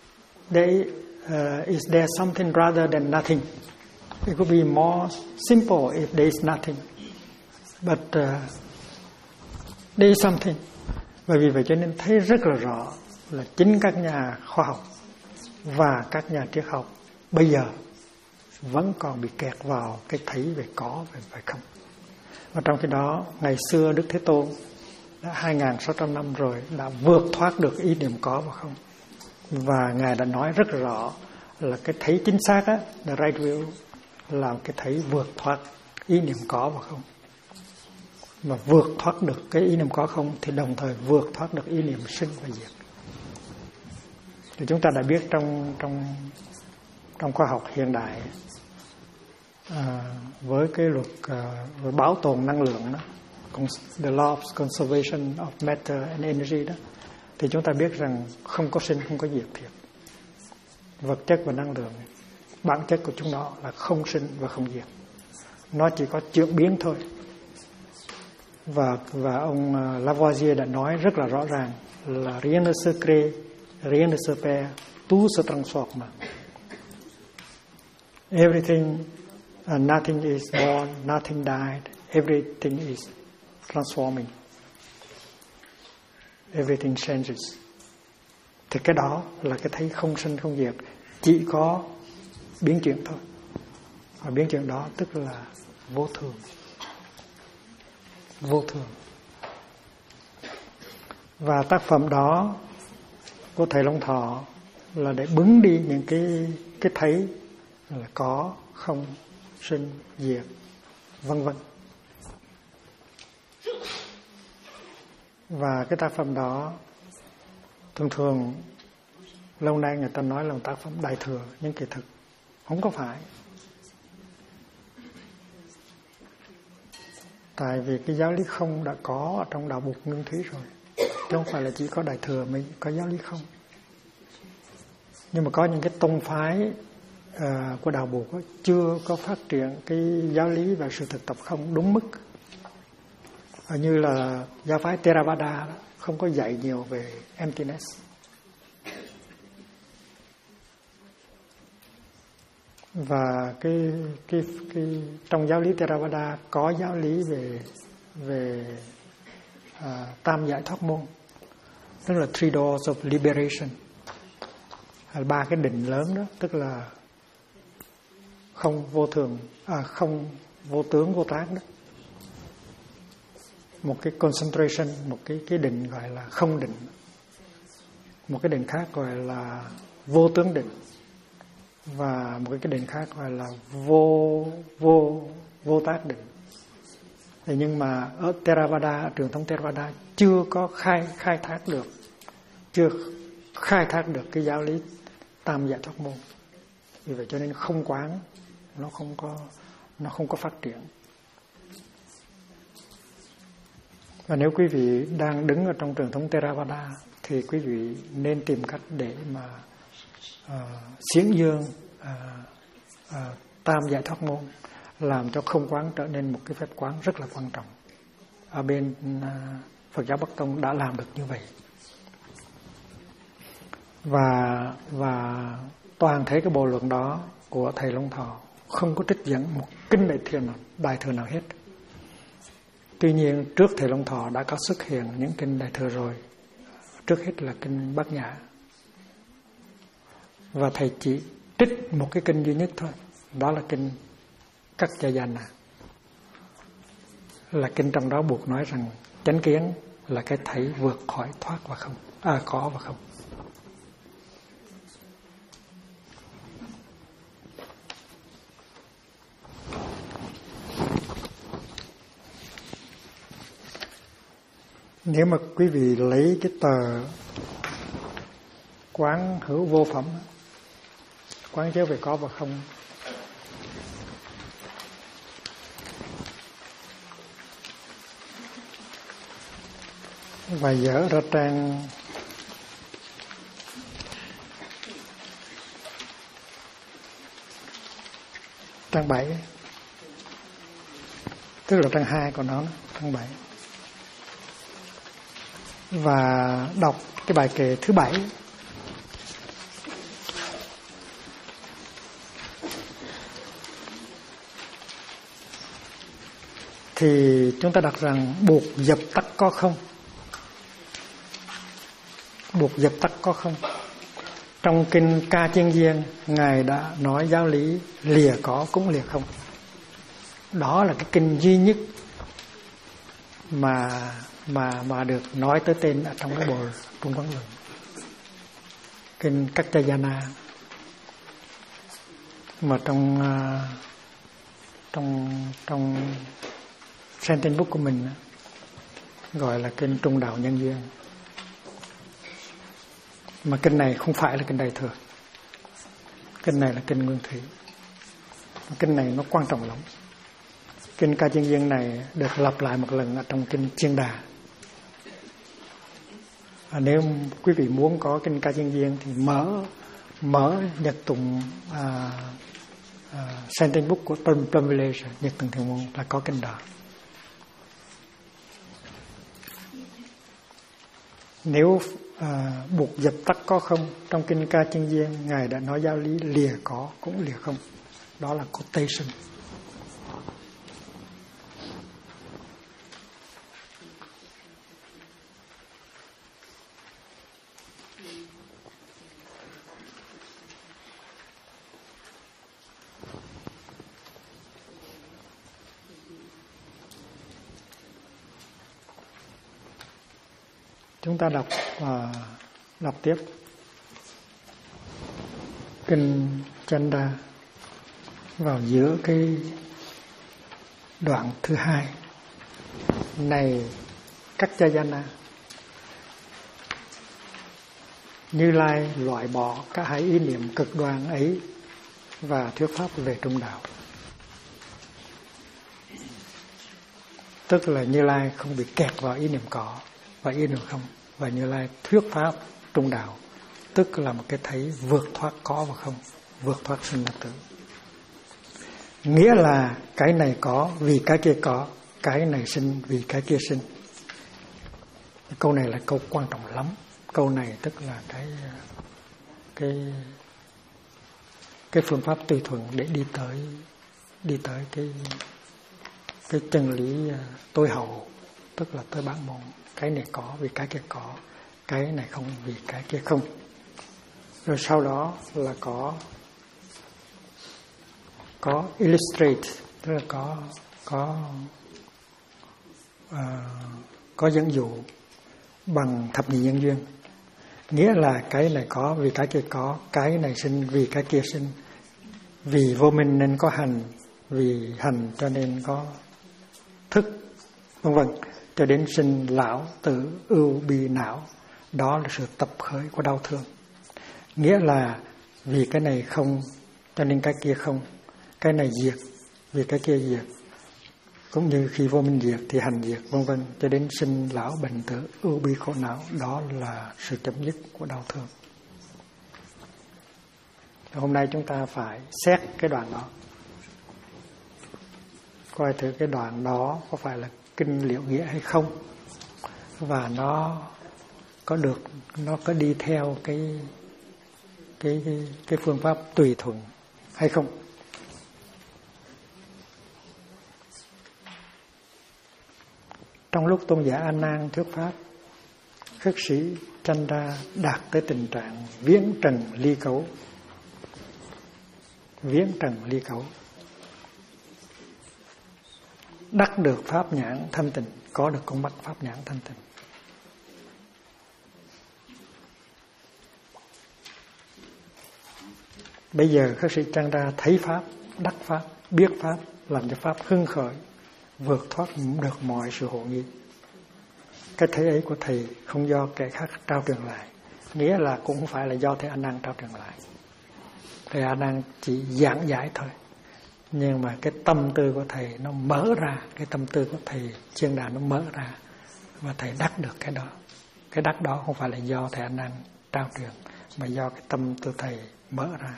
is there something rather than nothing? It could be more simple if there is nothing, but there is something. Bởi vì vậy cho nên thấy rất là rõ là chính các nhà khoa học và các nhà triết học bây giờ vẫn còn bị kẹt vào cái thấy về có và về không. Và trong khi đó ngày xưa Đức Thế Tôn đã 2.600 năm rồi đã vượt thoát được ý niệm có và không, và Ngài đã nói rất rõ là cái thấy chính xác á, the right view, là cái thấy vượt thoát ý niệm có và không. Mà vượt thoát được cái ý niệm có không thì đồng thời vượt thoát được ý niệm sinh và diệt. Thì chúng ta đã biết trong khoa học hiện đại, với cái luật bảo tồn năng lượng đó, the law of conservation of matter and energy đó, thì chúng ta biết rằng không có sinh không có diệt thiệt. Vật chất và năng lượng, bản chất của chúng nó là không sinh và không diệt, nó chỉ có chuyển biến thôi. Và ông Lavoisier đã nói rất là rõ ràng là rien ne se crée, rien ne se perd, tout se transforme. Everything, nothing is born, nothing died, everything is transforming, everything changes. Thì cái đó là cái thấy không sinh không diệt, chỉ có biến chuyển thôi. Và biến chuyển đó tức là vô thường. Vô thường. Và tác phẩm đó của thầy Long Thọ là để bứng đi những cái thấy là có, không, sinh, diệt, vân vân. Và cái tác phẩm đó thường lâu nay người ta nói là một tác phẩm đại thừa, nhưng kỳ thực không có phải. Tại vì cái giáo lý không đã có ở trong đạo Bụt Nguyên Thủy rồi, chứ không phải là chỉ có đại thừa mới có giáo lý không. Nhưng mà có những cái tông phái của đạo Bụt chưa có phát triển cái giáo lý và sự thực tập không đúng mức. Như là giáo phái Theravada đó, không có dạy nhiều về emptiness. Và cái trong giáo lý Theravada có giáo lý về tam giải thoát môn, tức là three doors of liberation, ba cái định lớn đó, tức là không vô thường, không vô tướng vô tác đó. Một cái concentration, một cái định gọi là không định, một cái định khác gọi là vô tướng định, và một cái định khác gọi là vô tác định. Thì nhưng mà ở Theravada, truyền thống Theravada chưa có khai thác được cái giáo lý tam giải thoát môn. Vì vậy cho nên không quán nó không có phát triển. Và nếu quý vị đang đứng ở trong truyền thống Theravada thì quý vị nên tìm cách để mà xiển dương tam giải thoát môn, làm cho không quán trở nên một cái phép quán rất là quan trọng. Ở bên Phật giáo Bắc Tông đã làm được như vậy. Và toàn thể cái bộ luận đó của thầy Long Thọ không có trích dẫn một kinh đại thừa nào hết. Tuy nhiên trước thầy Long Thọ đã có xuất hiện những kinh đại thừa rồi, trước hết là kinh Bát Nhã, và thầy chỉ trích một cái kinh duy nhất thôi, đó là kinh Kaccayana, là kinh trong đó buộc nói rằng chánh kiến là cái thấy vượt khỏi thoát và không, có và không. Nếu mà quý vị lấy cái tờ Quán Hữu Vô Phẩm, quán chiếu về có và không, và dở ra trang 7, tức là trang 2 của nó, trang 7, và đọc cái bài kệ thứ 7. Thì chúng ta đặt rằng buộc dập tắt có không. Buộc dập tắt có không. Trong kinh Ca Chiên Giên, Ngài đã nói giáo lý lìa có cũng lìa không. Đó là cái kinh duy nhất mà được nói tới tên ở trong cái bộ Trung Văn Luận, kinh Kaccayana, mà trong sentence book của mình gọi là kinh Trung Đạo Nhân Duyên. Mà kinh này không phải là kinh Đại Thừa, kinh này là kinh Nguyên Thủy. Kinh này nó quan trọng lắm. Kinh Ca Chiên Giên này được lặp lại một lần ở trong kinh Chiên Đà. Nếu quý vị muốn có kinh Ca Chiên Giên thì mở Nhật Tụng sentence book của Plum Village, Nhật Tụng Thiền Môn, là có kinh đó. Nếu buộc dập tắt có không, trong kinh Ca Chiên Giên Ngài đã nói giáo lý lìa có cũng lìa không. Đó là quotation. Chúng ta đọc tiếp kinh Chanda vào giữa cái đoạn thứ 2 này. Kaccayana, Như Lai loại bỏ các hai ý niệm cực đoan ấy và thuyết pháp về trung đạo. Tức là Như Lai không bị kẹt vào ý niệm có và ý niệm không, và Như Lai thuyết pháp trung đạo, tức là một cái thấy vượt thoát có và không, vượt thoát sinh và tử. Nghĩa là cái này có vì cái kia có, cái này sinh vì cái kia sinh. Câu này là câu quan trọng lắm. Câu này tức là cái phương pháp tùy thuận để đi tới cái chân lý tối hậu, tức là tới bản môn. Cái này có vì cái kia có, cái này không vì cái kia không. Rồi sau đó là có illustrate, tức là có dẫn dụ bằng thập nhị nhân duyên. Nghĩa là cái này có vì cái kia có, cái này sinh vì cái kia sinh, vì vô minh nên có hành, vì hành cho nên có thức, vân vân, cho đến sinh lão tử ưu bi não. Đó là sự tập khởi của đau thương. Nghĩa là vì cái này không cho nên cái kia không, cái này diệt vì cái kia diệt, cũng như khi vô minh diệt thì hành diệt, vân vân, cho đến sinh lão bệnh tử ưu bi khổ não. Đó là sự chấm dứt của đau thương. Hôm nay chúng ta phải xét cái đoạn đó, coi thử cái đoạn đó có phải là kinh Liệu Nghĩa hay không, và nó có đi theo cái phương pháp tùy thuận hay không. Trong lúc tôn giả A Nan thuyết pháp, khất sĩ Chanda đạt tới tình trạng viễn trần ly cấu. Viễn trần ly cấu, đắc được pháp nhãn thanh tịnh, có được con mắt pháp nhãn thanh tịnh. Bây giờ khất sĩ Chanda thấy pháp, đắc pháp, biết pháp, làm cho pháp hưng khởi, vượt thoát được mọi sự hộ nghi. Cái thấy ấy của thầy không do kẻ khác trao truyền lại, nghĩa là cũng không phải là do thầy A Nan trao truyền lại. Thầy A Nan chỉ giảng giải thôi, nhưng mà cái tâm tư của thầy nó mở ra, cái tâm tư của thầy Chiên Đàn nó mở ra, và thầy đắc được cái đó. Cái đắc đó không phải là do thầy A Nan trao truyền, mà do cái tâm tư thầy mở ra.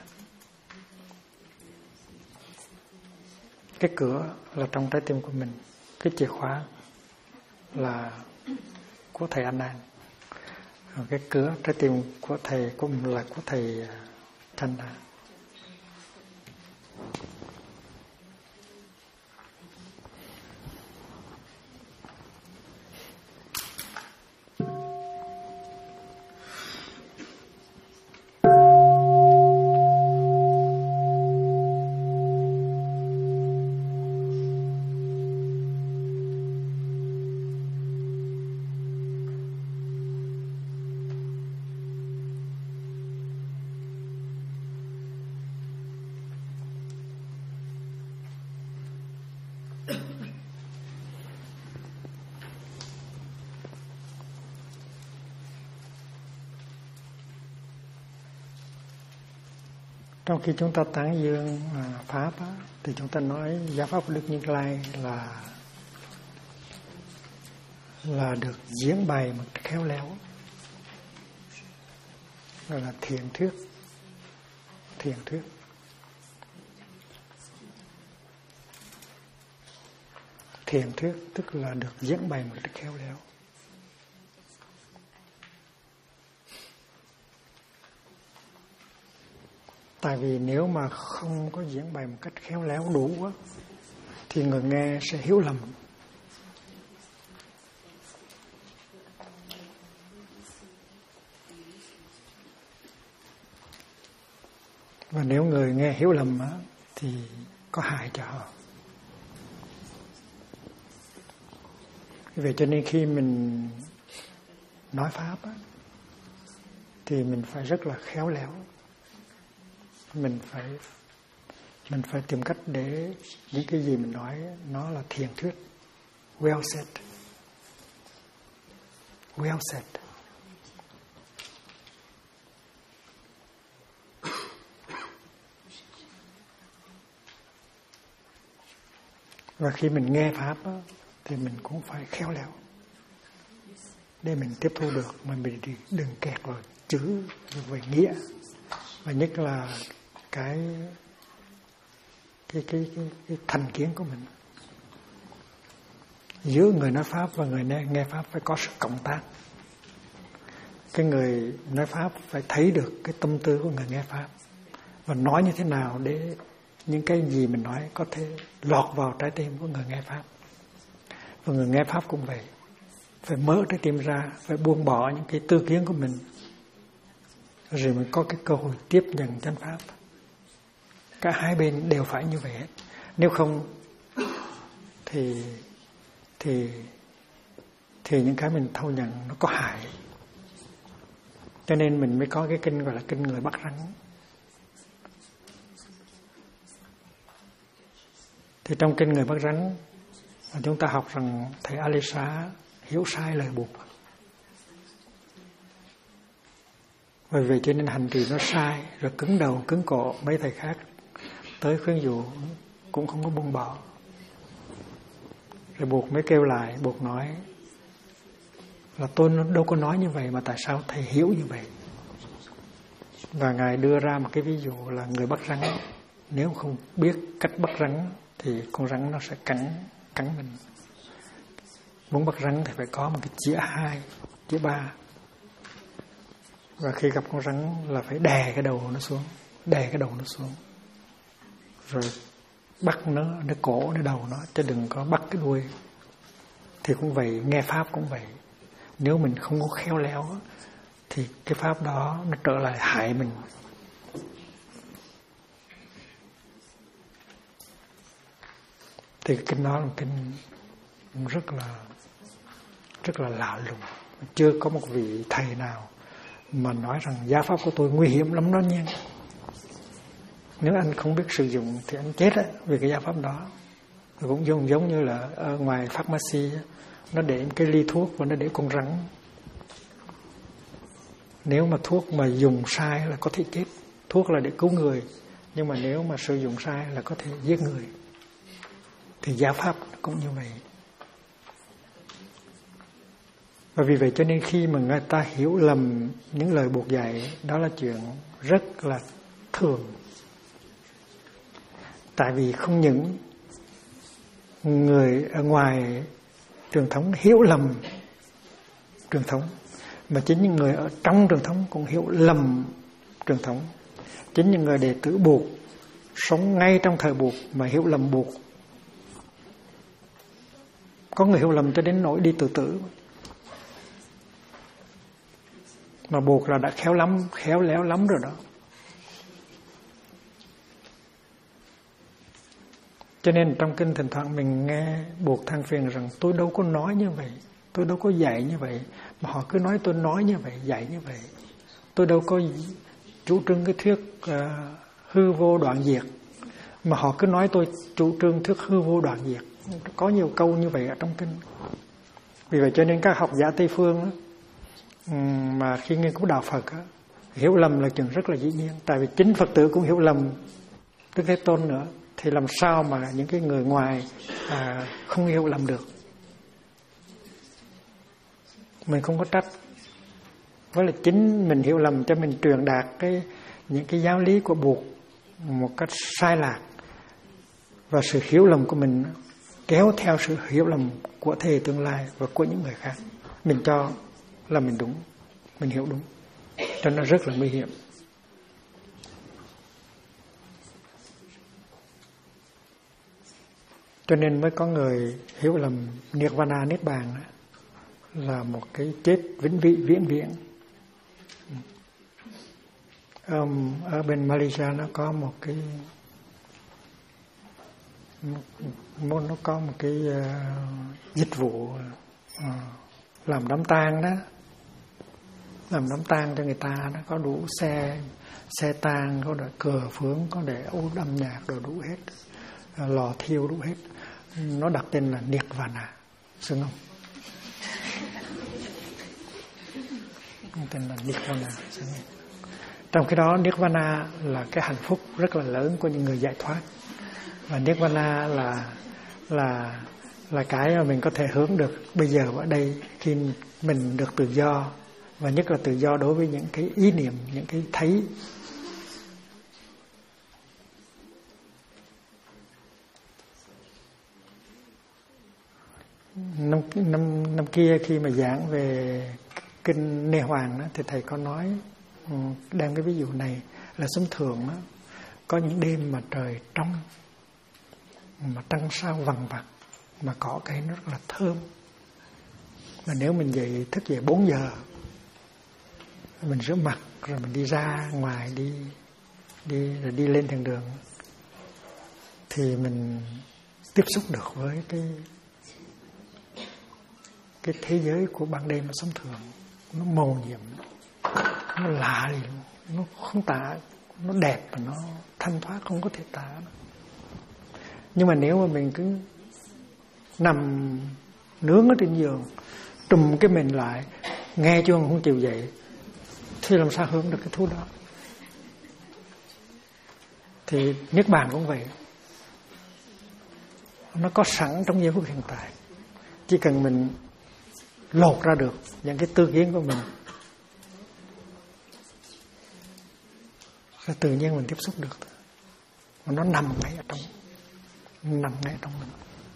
Cái cửa là trong trái tim của mình, cái chìa khóa là của thầy A Nan, cái cửa trái tim của thầy cũng là của thầy Chanda. Trong khi chúng ta tán dương pháp á, thì chúng ta nói giáo pháp của Đức Như Lai là được diễn bày một khéo léo, gọi là thiền thuyết. Thiền thuyết thiền thuyết tức là được diễn bày một cách khéo léo. Tại vì nếu mà không có diễn bày một cách khéo léo đủ á, thì người nghe sẽ hiểu lầm. Và nếu người nghe hiểu lầm á, thì có hại cho họ. Vậy cho nên khi mình nói pháp á, thì mình phải rất là khéo léo. Mình phải tìm cách để những cái gì mình nói nó là thiền thuyết. Well said. Well said. Và khi mình nghe pháp á, thì mình cũng phải khéo léo để mình tiếp thu được, mà mình đừng kẹt vào chữ về nghĩa, và nhất là cái thành kiến của mình. Giữa người nói pháp và người nghe pháp phải có sự cộng tác. Cái người nói pháp phải thấy được cái tâm tư của người nghe pháp và nói như thế nào để những cái gì mình nói có thể lọt vào trái tim của người nghe pháp. Và người nghe pháp cũng vậy, phải mở trái tim ra, phải buông bỏ những cái tư kiến của mình, rồi mình có cái cơ hội tiếp nhận chánh pháp. Cả hai bên đều phải như vậy hết. Nếu không thì những cái mình thâu nhận nó có hại. Cho nên mình mới có cái kinh gọi là kinh người bắt rắn. Thì trong kinh người bắt rắn, chúng ta học rằng thầy Alisa hiểu sai lời buộc. Bởi vậy cho nên hành trì nó sai, rồi cứng đầu cứng cổ. Mấy thầy khác tới khuyên dụ cũng không có buông bỏ. Rồi buộc mới kêu lại, buộc nói là tôi đâu có nói như vậy, mà tại sao thầy hiểu như vậy. Và Ngài đưa ra một cái ví dụ là người bắt rắn, nếu không biết cách bắt rắn thì con rắn nó sẽ cắn mình. Muốn bắt rắn thì phải có một cái chĩa 2, chĩa 3. Và khi gặp con rắn là phải đè cái đầu nó xuống, rồi bắt nó cổ, nó đầu nó, chứ đừng có bắt cái đuôi. Thì cũng vậy, nghe pháp cũng vậy. Nếu mình không có khéo léo thì cái pháp đó nó trở lại hại mình. Thì kinh đó là kinh rất là lạ lùng. Chưa có một vị thầy nào mà nói rằng giáo pháp của tôi nguy hiểm lắm đó nha. Nếu anh không biết sử dụng thì anh chết á, vì cái giáo pháp đó. Cũng giống như là ở ngoài pharmacy nó để cái ly thuốc và nó để con rắn. Nếu mà thuốc mà dùng sai là có thể chết. Thuốc là để cứu người, nhưng mà nếu mà sử dụng sai là có thể giết người. Thì giáo pháp cũng như vậy. Và vì vậy cho nên khi mà người ta hiểu lầm những lời buộc dạy, đó là chuyện rất là thường. Tại vì không những người ở ngoài truyền thống hiểu lầm truyền thống, mà chính những người ở trong truyền thống cũng hiểu lầm truyền thống. Chính những người đệ tử buộc, sống ngay trong thời buộc mà hiểu lầm buộc. Có người hiểu lầm cho đến nỗi đi tự tử. Mà buộc là đã khéo léo lắm rồi đó. Cho nên trong kinh thỉnh thoảng mình nghe buộc than phiền rằng tôi đâu có nói như vậy, tôi đâu có dạy như vậy, mà họ cứ nói tôi nói như vậy, dạy như vậy. Tôi đâu có chủ trương cái thuyết hư vô đoạn diệt, mà họ cứ nói tôi chủ trương thuyết hư vô đoạn diệt. Có nhiều câu như vậy ở trong kinh. Vì vậy cho nên các học giả Tây Phương đó, mà khi nghiên cứu đạo Phật đó, hiểu lầm là chuyện rất là dĩ nhiên. Tại vì chính Phật tử cũng hiểu lầm Đức Thế Tôn nữa. Thì làm sao mà những cái người ngoài không hiểu lầm được. Mình không có trách. Với là chính mình hiểu lầm cho mình truyền đạt những cái giáo lý của buộc một cách sai lạc. Và sự hiểu lầm của mình kéo theo sự hiểu lầm của thế hệ tương lai và của những người khác. Mình cho là mình đúng, mình hiểu đúng. Cho nên nó rất là nguy hiểm. Cho nên mới có người hiểu lầm Nirvana, Niết Bàn là một cái chết vĩnh viễn. Ở bên Malaysia nó có một cái dịch vụ làm đám tang đó, làm đám tang cho người ta. Nó có đủ xe tang, có để cờ phướng, có để âm nhạc, đồ đủ hết, lò thiêu đủ hết. Nó đặt tên là Nirvana, xứng không? Tên là Nirvana, xứng không? Trong khi đó Nirvana là cái hạnh phúc rất là lớn của những người giải thoát. Và Nirvana là cái mà mình có thể hướng được bây giờ ở đây khi mình được tự do, và nhất là tự do đối với những cái ý niệm, những cái thấy. Năm kia khi mà giảng về kinh Nê Hoàng đó, thì thầy có nói đem cái ví dụ này là sống thường đó, có những đêm mà trời trong, mà trăng sao vằng vặc, mà cỏ cây nó rất là thơm. Mà nếu mình thức dậy 4 giờ, mình rửa mặt rồi mình đi ra ngoài, rồi đi lên thiền đường, thì mình tiếp xúc được với cái thế giới của ban đêm mà sống thường. Nó màu nhiệm, nó lạ gì luôn, nó không tả, nó đẹp và nó thanh thoát không có thể tả. Nhưng mà nếu mà mình cứ nằm nướng ở trên giường, trùm cái mình lại, nghe chuông không chịu dậy, thì làm sao hướng được cái thú đó. Thì Niết Bàn cũng vậy, nó có sẵn trong giây phút hiện tại. Chỉ cần mình lột ra được những cái tư kiến của mình, rồi tự nhiên mình tiếp xúc được. Mà nó nằm ngay trong mình.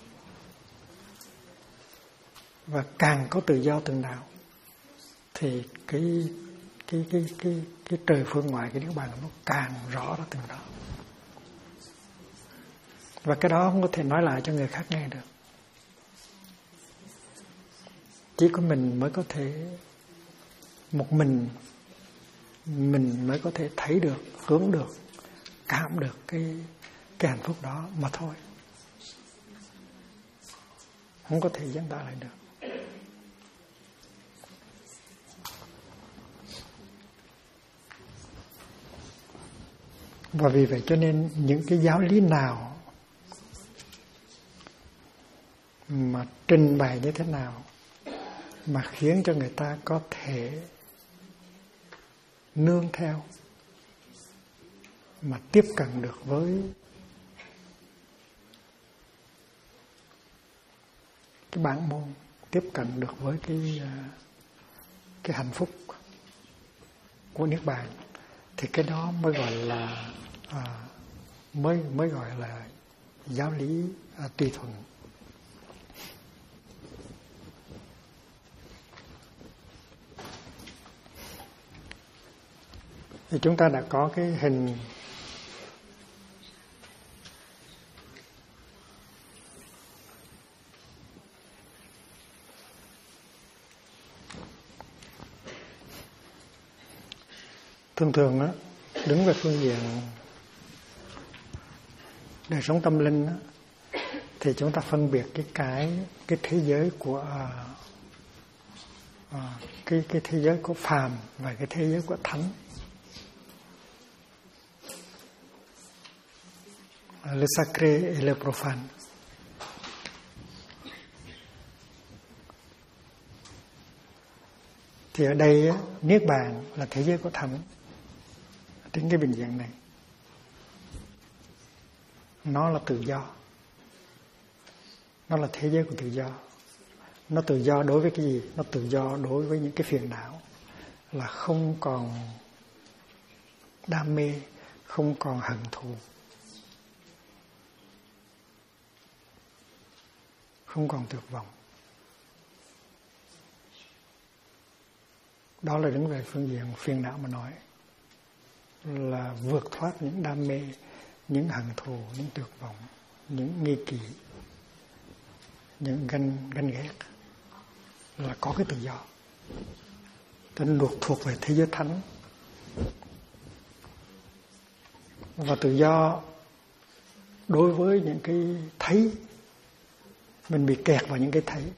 Và càng có tự do từng nào thì cái trời phương ngoại, cái Niết Bàn nó càng rõ ra từng đó. Và cái đó không có thể nói lại cho người khác nghe được. Chỉ có mình mới có thể, một mình mới có thể thấy được, hướng được, cảm được cái hạnh phúc đó mà thôi. Không có thể diễn tả lại được. Và vì vậy cho nên những cái giáo lý nào mà trình bày như thế nào mà khiến cho người ta có thể nương theo, mà tiếp cận được với cái bản môn, tiếp cận được với cái hạnh phúc của Niết Bàn, thì cái đó mới gọi là mới gọi là giáo lý tùy thuận. Thì chúng ta đã có cái hình thường á, đứng về phương diện đời sống tâm linh á, thì chúng ta phân biệt cái thế giới của cái thế giới của phàm và cái thế giới của thánh. Le sacré et le profane. Thì ở đây Niết Bàn là thế giới của thánh. Trên cái bình diện này, nó là tự do, nó là thế giới của tự do. Nó tự do đối với cái gì? Nó tự do đối với những cái phiền não, là không còn đam mê, không còn hận thù, không còn tuyệt vọng. Đó là đứng về phương diện phiền não mà nói, là vượt thoát những đam mê, những hận thù, những tuyệt vọng, những nghi kỵ, những ganh ghét, là có cái tự do. Tên thuộc về thế giới thánh. Và tự do đối với những cái thấy, mình bị kẹt vào những cái thấy.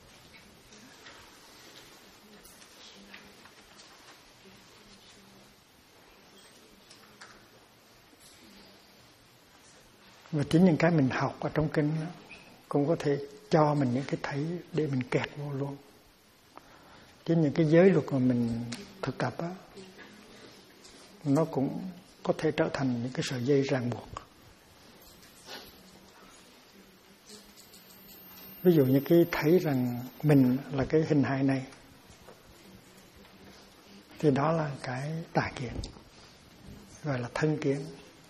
Và chính những cái mình học ở trong kinh đó, cũng có thể cho mình những cái thấy để mình kẹt vô luôn. Chính những cái giới luật mà mình thực tập á, nó cũng có thể trở thành những cái sợi dây ràng buộc. Ví dụ như cái thấy rằng mình là cái hình hài này, thì đó là cái tà kiến, gọi là thân kiến.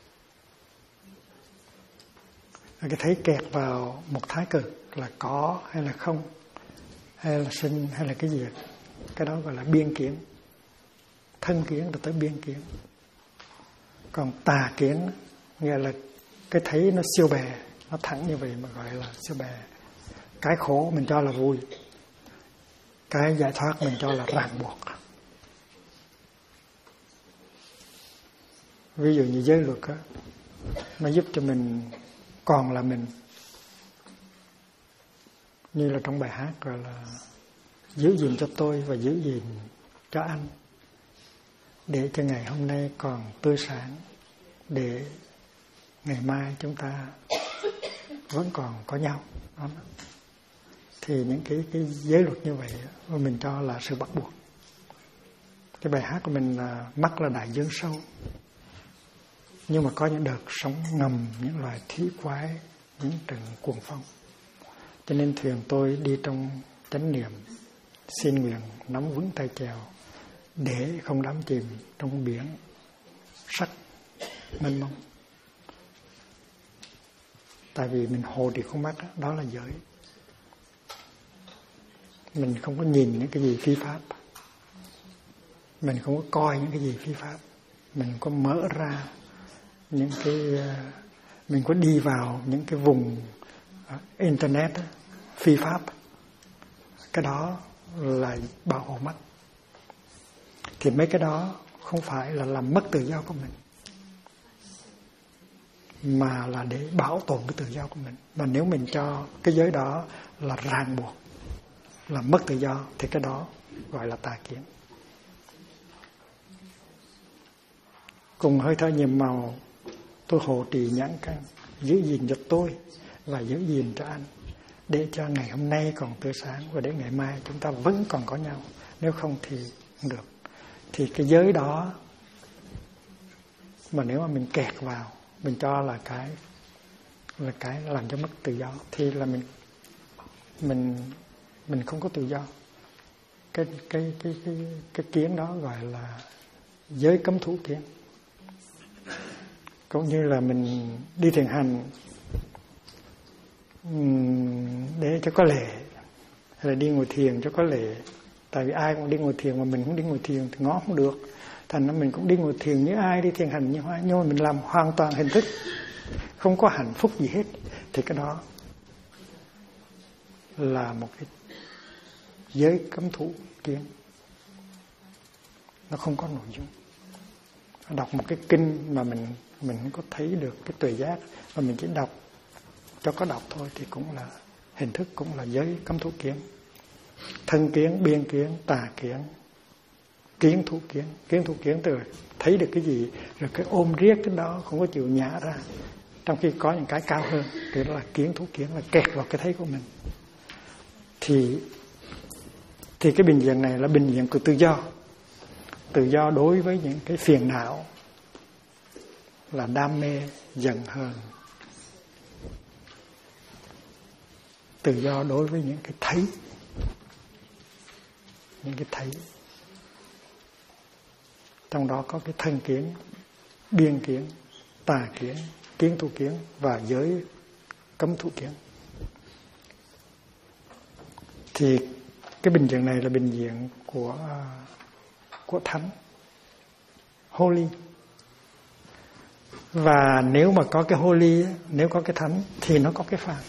Cái thấy kẹt vào một thái cực là có hay là không, hay là sinh hay là cái gì, cái đó gọi là biên kiến. Thân kiến rồi tới biên kiến. Còn tà kiến nghĩa là cái thấy nó siêu bè, nó thẳng như vậy mà gọi là siêu bè. Cái khổ mình cho là vui, cái giải thoát mình cho là ràng buộc. Ví dụ như giới luật á, nó giúp cho mình còn là mình. Như là trong bài hát gọi là giữ gìn cho tôi và giữ gìn cho anh, để cho ngày hôm nay còn tươi sáng, để ngày mai chúng ta vẫn còn có nhau. Đó. Thì những cái giới luật như vậy mình cho là sự bắt buộc. Cái bài hát của mình là mắt là đại dương sâu, nhưng mà có những đợt sóng ngầm, những loài thủy quái, những trận cuồng phong. Cho nên thuyền tôi đi trong chánh niệm, xin nguyện nắm vững tay chèo, để không đắm chìm trong biển sắc mênh mông. Tại vì mình hồ thì không mắt, đó là giới. Mình không có nhìn những cái gì phi pháp, mình không có coi những cái gì phi pháp, mình có mở ra những cái, mình có đi vào những cái vùng internet phi pháp. Cái đó là bảo hộ mắt. Thì mấy cái đó không phải là làm mất tự do của mình, mà là để bảo tồn cái tự do của mình. Và nếu mình cho cái giới đó là ràng buộc, là mất tự do, thì cái đó gọi là tà kiến. Cùng hơi thở nhiệm màu, tôi hộ trì nhãn căn, giữ gìn cho tôi và giữ gìn cho anh, để cho ngày hôm nay còn tươi sáng, và để ngày mai chúng ta vẫn còn có nhau. Nếu không thì không được. Thì cái giới đó mà nếu mà mình kẹt vào, mình cho là cái làm cho mất tự do, thì là mình không có tự do. Cái kiến đó gọi là giới cấm thủ kiến. Cũng như là mình đi thiền hành để cho có lệ, hay là đi ngồi thiền cho có lệ. Tại vì ai cũng đi ngồi thiền mà mình cũng đi ngồi thiền thì ngó không được. Thành ra mình cũng đi ngồi thiền như ai, đi thiền hành như ai, nhưng mà mình làm hoàn toàn hình thức, không có hạnh phúc gì hết. Thì cái đó là một cái giới cấm thủ kiến. Nó không có nội dung. Đọc một cái kinh mà mình không có thấy được cái tuệ giác, và mình chỉ đọc cho có đọc thôi, thì cũng là hình thức, cũng là giới cấm thủ kiến. Thân kiến, biên kiến, tà kiến, kiến thủ kiến. Kiến thủ kiến từ thấy được cái gì rồi cái ôm riết cái đó, không có chịu nhả ra, trong khi có những cái cao hơn. Thì đó là kiến thủ kiến, là kẹt vào cái thấy của mình. Thì cái bình diện này là bình diện của tự do. Tự do đối với những cái phiền não là đam mê, giận hờn. Tự do đối với những cái thấy. Những cái thấy. Trong đó có cái thân kiến, biên kiến, tà kiến, kiến thủ kiến và giới cấm thủ kiến. Thì cái bình diện này là bình diện của thánh, holy. Và nếu mà có cái holy, nếu có cái thánh thì nó có cái phàm.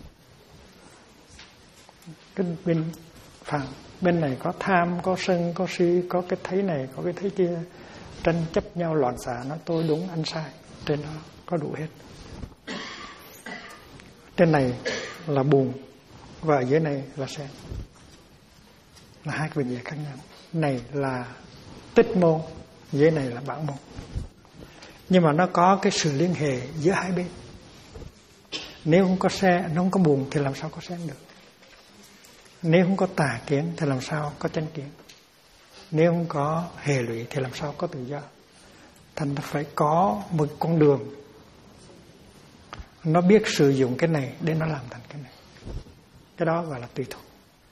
Cái bên phàm, bên này có tham, có sân, có si, có cái thấy này, có cái thấy kia, tranh chấp nhau, loạn xạ, nói tôi đúng anh sai. Trên đó có đủ hết. Trên này là buồn, và dưới này là sen. Là hai cái bình diện khác nhau. Này là tích môn, dưới này là bản môn. Nhưng mà nó có cái sự liên hệ giữa hai bên. Nếu không có nó không có buồn thì làm sao có sen được. Nếu không có tà kiến thì làm sao có chánh kiến. Nếu không có hệ lụy thì làm sao có tự do. Thành ra phải có một con đường. Nó biết sử dụng cái này để nó làm thành cái này. Cái đó gọi là tùy thuộc.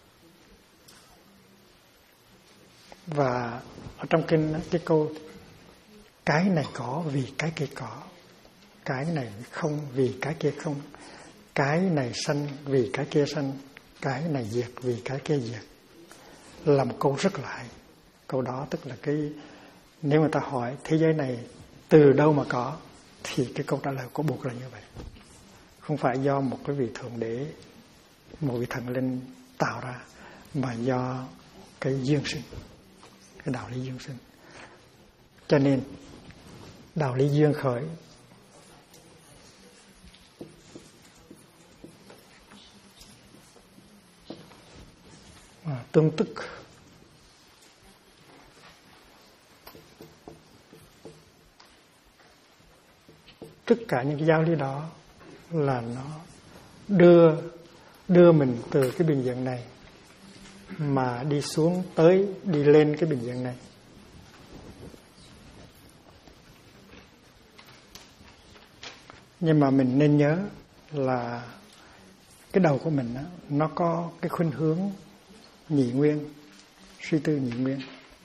Và ở trong kinh cái câu cái này có vì cái kia có, cái này không vì cái kia không, cái này sanh vì cái kia sanh, cái này diệt vì cái kia diệt, là một câu rất là hay. Câu đó tức là cái, nếu người ta hỏi thế giới này từ đâu mà có, thì cái câu trả lời có buộc là như vậy. Không phải do một cái vị thượng đế, một vị thần linh tạo ra, mà do cái duyên sinh, cái đạo lý duyên sinh. Cho nên đạo lý duyên khởi tương tức. Tất cả những cái giáo lý đó là nó đưa mình từ cái bình diện này mà đi xuống tới, đi lên cái bình diện này. Nhưng mà mình nên nhớ là cái đầu của mình đó, nó có cái khuynh hướng nhị nguyên, suy tư nhị nguyên.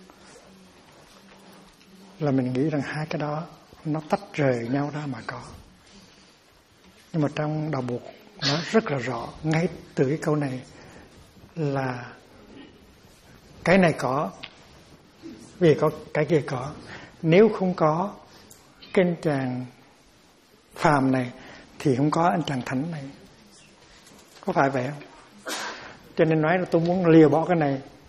Là mình nghĩ rằng hai cái đó nó tách rời nhau ra mà có. Nhưng mà trong đạo Bụt nó rất là rõ, ngay từ cái câu này là cái này có vì có cái kia có. Nếu không có cái anh chàng phàm này thì không có anh chàng thánh này. Có phải vậy không? Cho nên nói là tôi muốn lìa bỏ cái này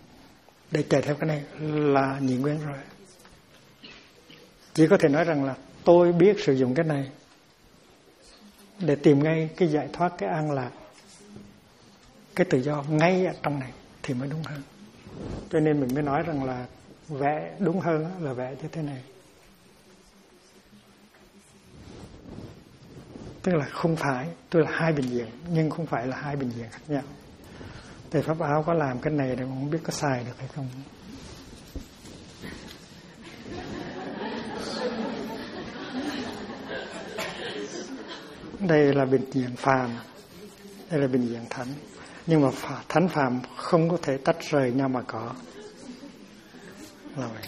để chạy theo cái này là nhị nguyên rồi. Chỉ có thể nói rằng là tôi biết sử dụng cái này để tìm ngay cái giải thoát, cái an lạc, cái tự do ngay ở trong này thì mới đúng hơn. Cho nên mình mới nói rằng là vẽ đúng hơn là vẽ như thế này. Tức là không phải, tôi là hai bệnh viện, nhưng không phải là hai bệnh viện khác nhau. Thầy Pháp Áo có làm cái này thì không biết có xài được hay không. Đây là bệnh viện phàm, đây là bệnh viện thánh. Nhưng mà thánh phàm không có thể tách rời nhau mà có. Là vậy.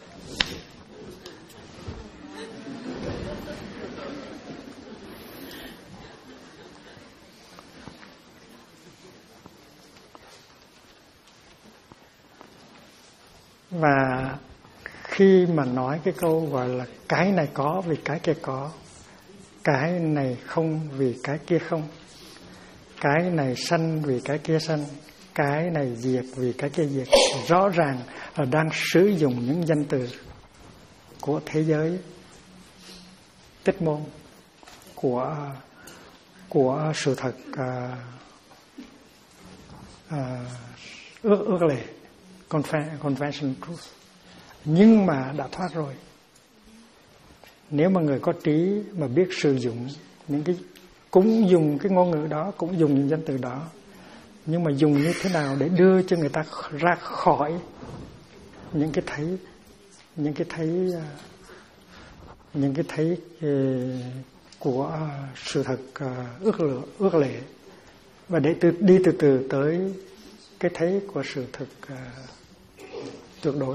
Và khi mà nói cái câu gọi là cái này có vì cái kia có, cái này không vì cái kia không, cái này sanh vì cái kia sanh, cái này diệt vì cái kia diệt, rõ ràng là đang sử dụng những danh từ của thế giới tích môn, của sự thật ước lệ, conventional truth. Nhưng mà đã thoát rồi. Nếu mà người có trí mà biết sử dụng những cái, cũng dùng cái ngôn ngữ đó, cũng dùng những danh từ đó, nhưng mà dùng như thế nào để đưa cho người ta ra khỏi những cái thấy của sự thật ước lệ, và để đi từ từ tới cái thấy của sự thật tuyệt đối,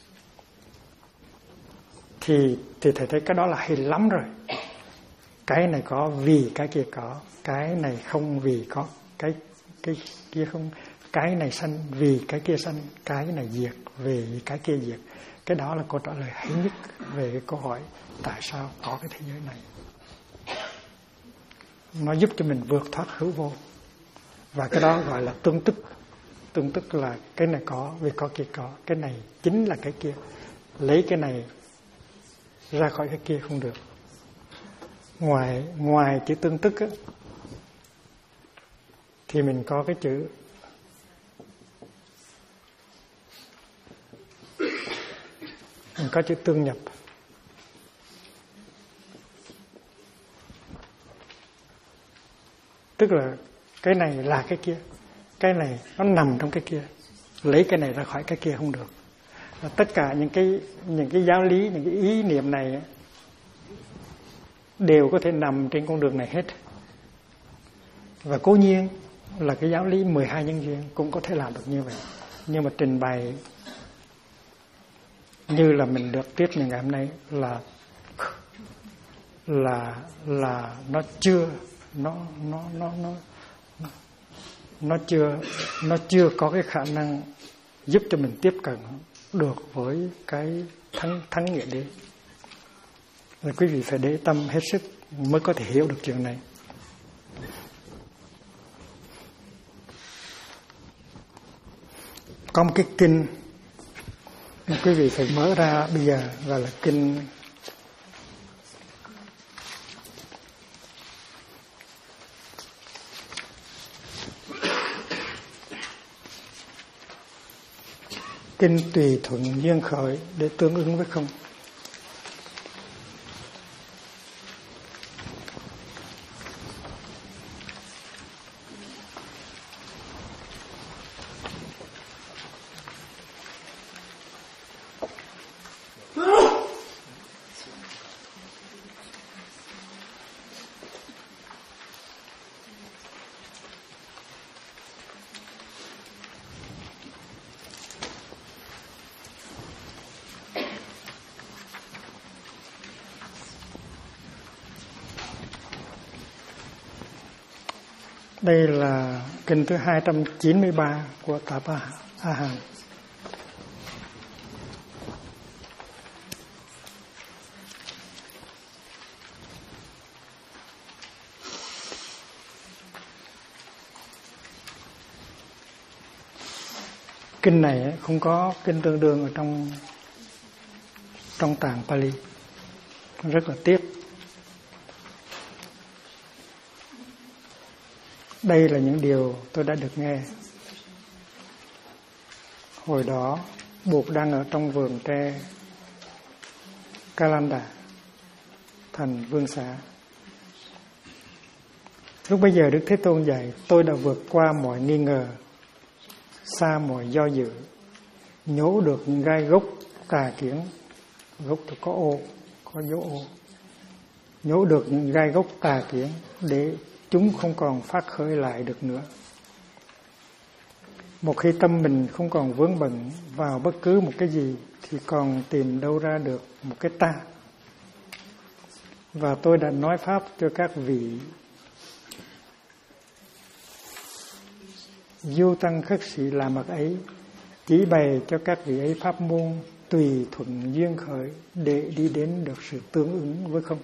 thì thầy thấy cái đó là hay lắm rồi. Cái này có vì cái kia có, cái này không vì có cái kia không, cái này sanh vì cái kia sanh, cái này diệt vì cái kia diệt. Cái đó là câu trả lời hay nhất về cái câu hỏi tại sao có cái thế giới này. Nó giúp cho mình vượt thoát hữu vô, và cái đó gọi là tương tức. Tương tức là cái này có vì có kia có, cái này chính là cái kia, lấy cái này ra khỏi cái kia không được. Ngoài chữ tương tức á, thì mình có cái chữ tương nhập. Tức là cái này là cái kia, cái này nó nằm trong cái kia, lấy cái này ra khỏi cái kia không được. Và tất cả những cái giáo lý, những cái ý niệm này đều có thể nằm trên con đường này hết. Và cố nhiên là cái giáo lý 12 nhân duyên cũng có thể làm được như vậy. Nhưng mà trình bày như là mình được tiếp những ngày hôm nay là nó chưa nó chưa có cái khả năng giúp cho mình tiếp cận được với cái thắng nghĩa đế. Và quý vị phải để tâm hết sức mới có thể hiểu được chuyện này. Có một cái kinh quý vị phải mở ra bây giờ, gọi là kinh Tùy Thuận Duyên Khởi để tương ứng với không. Đây là kinh thứ 293 của Tạp A Hàm. Kinh này không có kinh tương đương ở trong tạng Pali, rất là tiếc. Đây là những điều tôi đã được nghe. Hồi đó Bụt đang ở trong vườn tre Kalanda, thành Vương Xá. Lúc bấy giờ Đức Thế Tôn dạy: tôi đã vượt qua mọi nghi ngờ, xa mọi do dự, nhổ được những gai gốc tà kiến. Gốc thì có ô, có dấu ô. Nhổ được những gai gốc tà kiến để chúng không còn phát khởi lại được nữa. Một khi tâm mình không còn vướng bận vào bất cứ một cái gì thì còn tìm đâu ra được một cái ta. Và tôi đã nói pháp cho các vị du tăng khất sĩ làm mặt ấy, chỉ bày cho các vị ấy pháp môn tùy thuận duyên khởi để đi đến được sự tương ứng với không.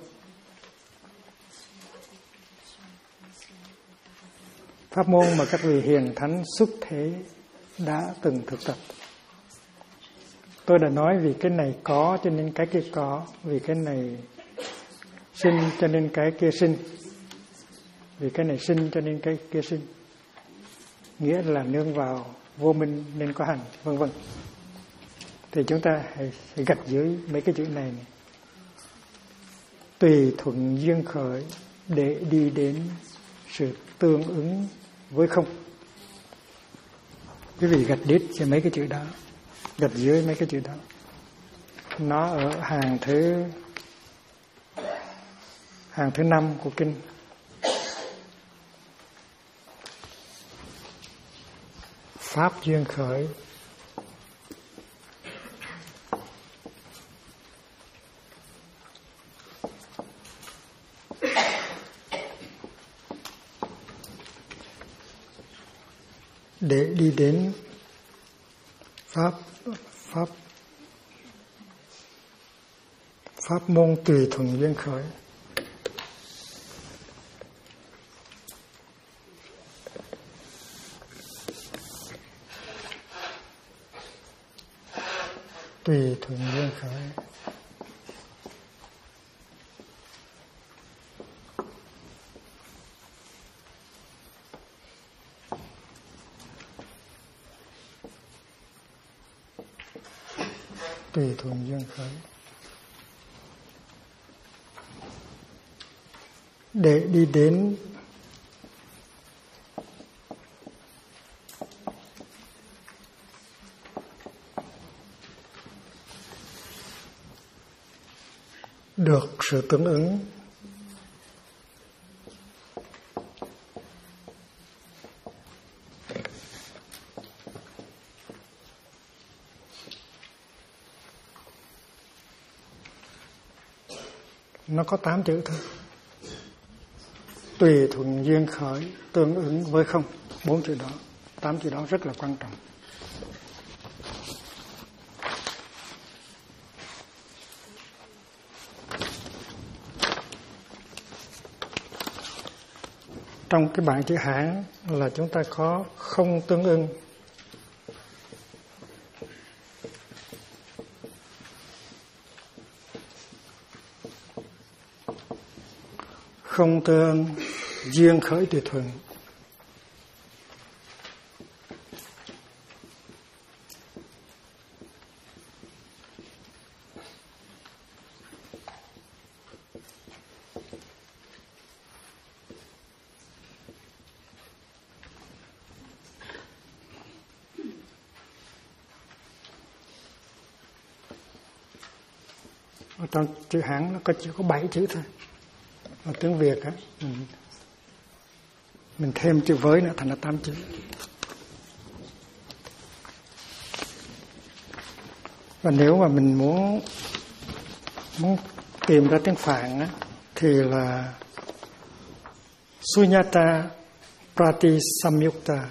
Pháp môn mà các vị hiền thánh xuất thế đã từng thực tập. Tôi đã nói vì cái này có cho nên cái kia có, vì cái này sinh cho nên cái kia sinh, vì cái này sinh cho nên cái kia sinh. Nghĩa là nương vào vô minh nên có hành, vân vân. Thì chúng ta hãy gạch dưới mấy cái chữ này. Tùy thuận duyên khởi để đi đến sự tương ứng với không. Quý vị gạch đít cho mấy cái chữ đó, gạch dưới mấy cái chữ đó. Nó ở hàng thứ 5 của kinh. Pháp duyên khởi. Để đi đến pháp môn tùy thuận duyên khởi. Tùy thuận duyên khởi. Tùy thuận duyên khởi. Để đi đến được sự tương ứng nó có 8 chữ thôi. Tùy thuận duyên khởi, tương ứng với không. 4 chữ đó, 8 chữ đó rất là quan trọng. Trong cái bảng chữ Hán là chúng ta có không tương ưng, không tương duyên khởi tùy thuận, ở trong chữ Hán nó chỉ có 7 chữ thôi. Ở tiếng Việt á, mình thêm chữ với nữa thành là 8 chữ. Và nếu mà mình muốn tìm ra tiếng Phạn á, thì là Sunyata Prati Samyukta.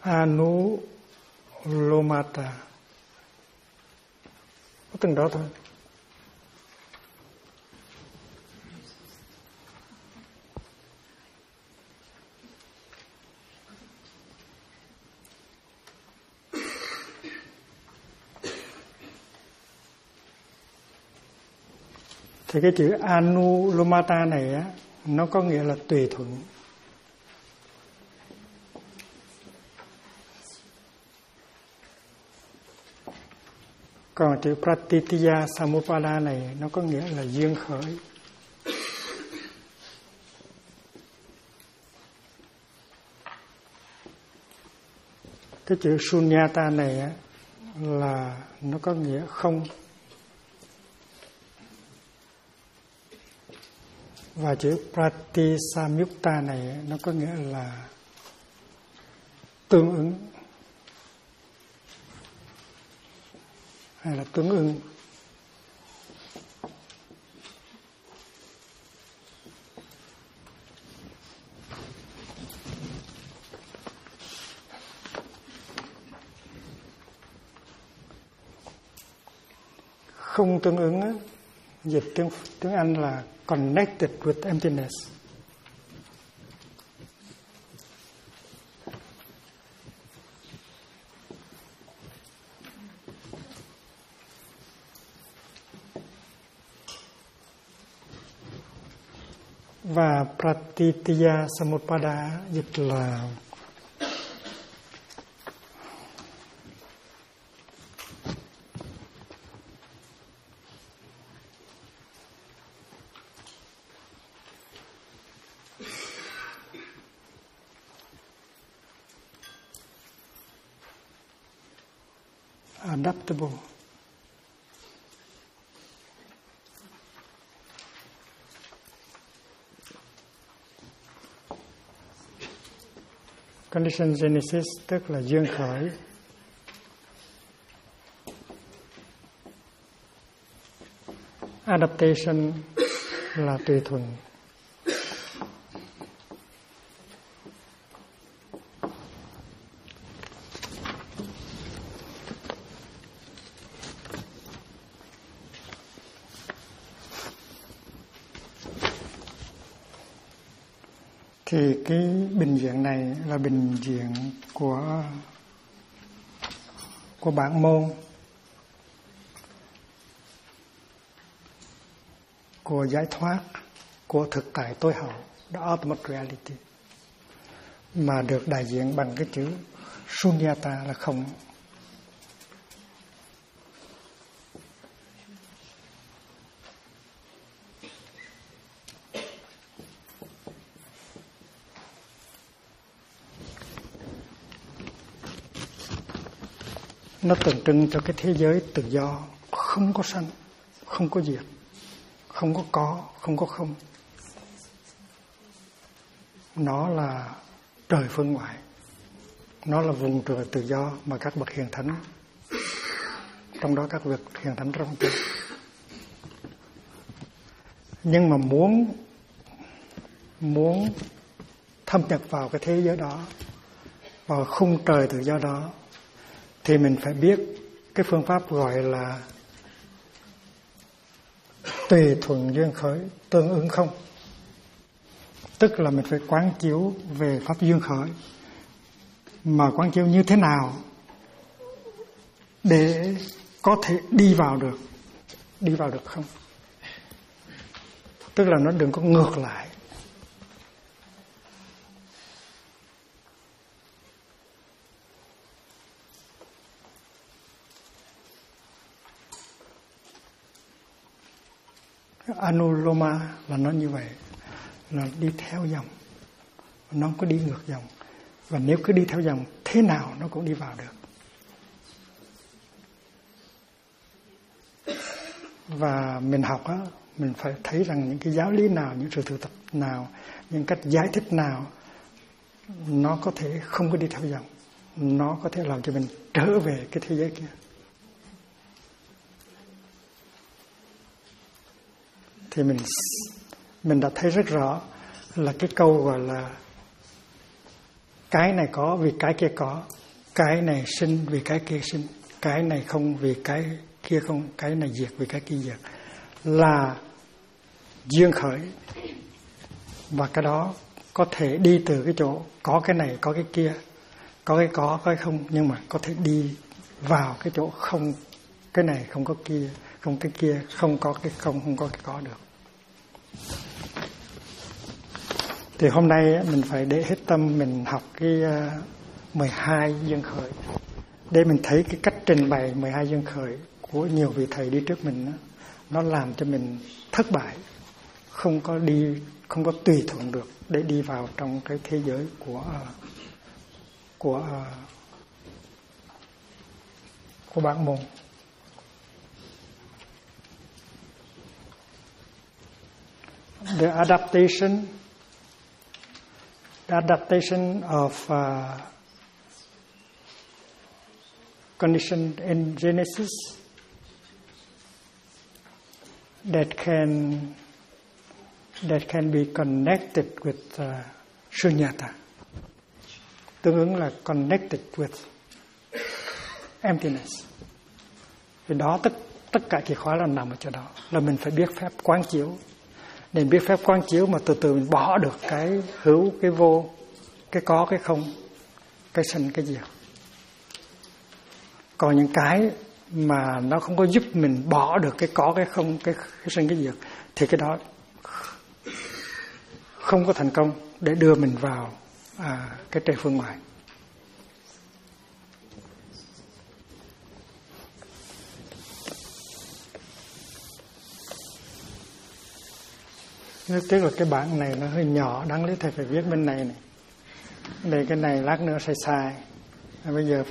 Anulomata. Có từng đó thôi. Thì cái chữ Anulomata này á, nó có nghĩa là tùy thuận. Còn chữ Pratitya Samuppada này nó có nghĩa là duyên khởi. Cái chữ Sunyata này á, là nó có nghĩa không. Và chữ Pratisamyukta này nó có nghĩa là tương ứng hay là tương ứng. Không tương ứng á, dịch tiếng Anh là connected with emptiness. Và Pratitya Samuppada dịch là adaptable. Condition genesis tức là duyên khởi. Adaptation là tùy thuận. Thì cái bình diện này là bình diện của bản môn, của giải thoát, của thực tại tối hậu, the ultimate reality, mà được đại diện bằng cái chữ Sunyata là không. Nó tượng trưng cho cái thế giới tự do, không có sanh, không có diệt, không có, không có không. Nó là trời phương ngoại, nó là vùng trời tự do mà các bậc hiền thánh, trong đó các bậc hiền thánh trong trời. Nhưng mà muốn thâm nhập vào cái thế giới đó, vào khung trời tự do đó, thì mình phải biết cái phương pháp gọi là tùy thuận duyên khởi, tương ứng không. Tức là mình phải quán chiếu về pháp duyên khởi. Mà quán chiếu như thế nào để có thể đi vào được không? Tức là nó đừng có ngược lại. Anuloma là nó như vậy, là đi theo dòng, nó không có đi ngược dòng. Và nếu cứ đi theo dòng, thế nào nó cũng đi vào được. Và mình học á, mình phải thấy rằng những cái giáo lý nào, những sự thực tập nào, những cách giải thích nào, nó có thể không có đi theo dòng, nó có thể làm cho mình trở về cái thế giới kia. Thì mình đã thấy rất rõ là cái câu gọi là cái này có vì cái kia có, cái này sinh vì cái kia sinh, cái này không vì cái kia không, cái này diệt vì cái kia diệt, là duyên khởi. Và cái đó có thể đi từ cái chỗ có cái này có cái kia, có cái không, nhưng mà có thể đi vào cái chỗ không cái này không có kia, không cái kia, không có cái không có cái có được. Thì hôm nay mình phải để hết tâm mình học cái 12 duyên khởi, để mình thấy cái cách trình bày 12 duyên khởi của nhiều vị thầy đi trước mình đó, nó làm cho mình thất bại, không có tùy thuận được để đi vào trong cái thế giới của bản môn. The adaptation of condition in Genesis that can be connected with Shunyata, tương ứng là connected with emptiness. Thì đó tất cả chìa khóa là nằm ở chỗ đó, là mình phải biết phép quán chiếu. Để biết phép quán chiếu mà từ từ mình bỏ được cái hữu, cái vô, cái có, cái không, cái sanh, cái diệt. Còn những cái mà nó không có giúp mình bỏ được cái có, cái không, cái sanh, cái diệt, thì cái đó không có thành công để đưa mình vào cái trời phương ngoại. Tiếc là cái bản này nó hơi nhỏ, đáng lý thầy phải viết bên này này. Để cái này lát nữa sai sai. Bây giờ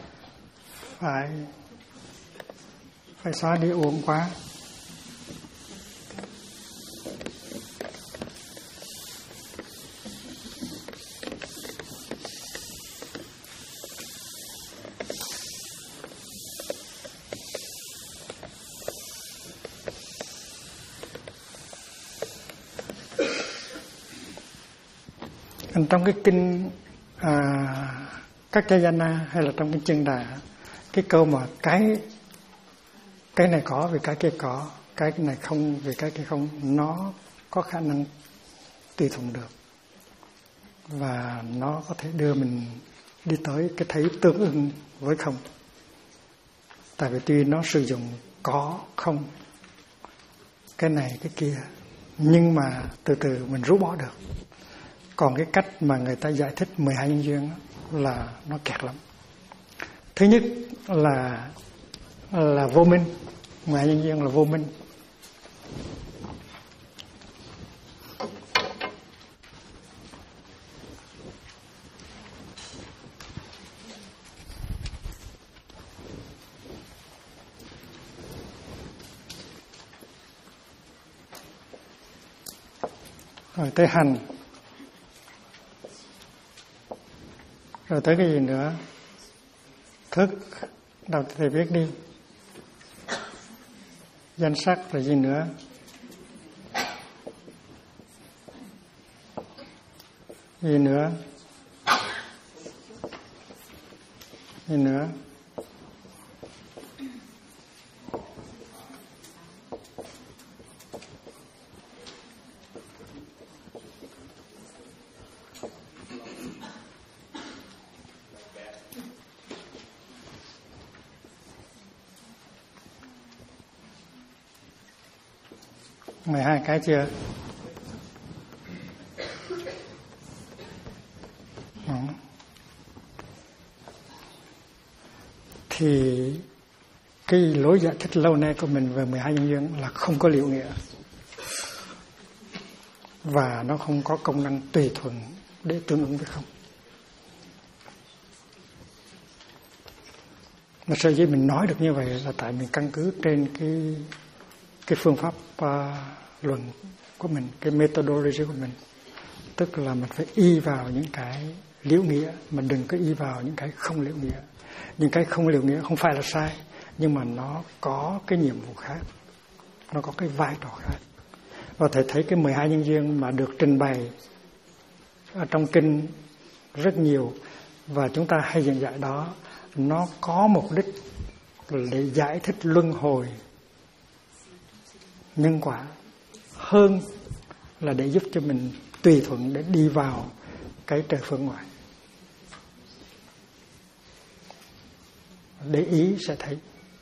phải xóa đi uổng quá. Trong cái kinh Kaccayana hay là trong cái chân đà, cái câu mà cái này có vì cái kia có, cái này không vì cái kia không, nó có khả năng tùy thuận được, và nó có thể đưa mình đi tới cái thấy tương ưng với không. Tại vì tuy nó sử dụng có không, cái này cái kia, nhưng mà từ từ mình rút bỏ được. Còn cái cách mà người ta giải thích 12 nhân duyên là nó kẹt lắm. Thứ nhất là vô minh. 12 nhân duyên là vô minh. Rồi tới hành. Rồi tới cái gì nữa? Thức. Đầu thầy viết đi. Danh sắc là gì nữa? Gì nữa? Gì nữa? Mười hai cái chưa? Thì cái lối giải thích lâu nay của mình về 12 nhân duyên là không có liệu nghĩa, và nó không có công năng tùy thuận để tương ứng với không. Mà sở dĩ mình nói được như vậy là tại mình căn cứ trên cái phương pháp luận của mình, cái methodology của mình. Tức là mình phải y vào những cái liễu nghĩa, mà đừng có y vào những cái không liễu nghĩa. Những cái không liễu nghĩa không phải là sai, nhưng mà nó có cái nhiệm vụ khác, nó có cái vai trò khác. Và thầy thấy cái 12 nhân duyên mà được trình bày ở trong kinh rất nhiều, và chúng ta hay giảng dạy đó, nó có mục đích để giải thích luân hồi nhân quả hơn là để giúp cho mình tùy thuận để đi vào cái trời phương ngoại. Để ý sẽ thấy.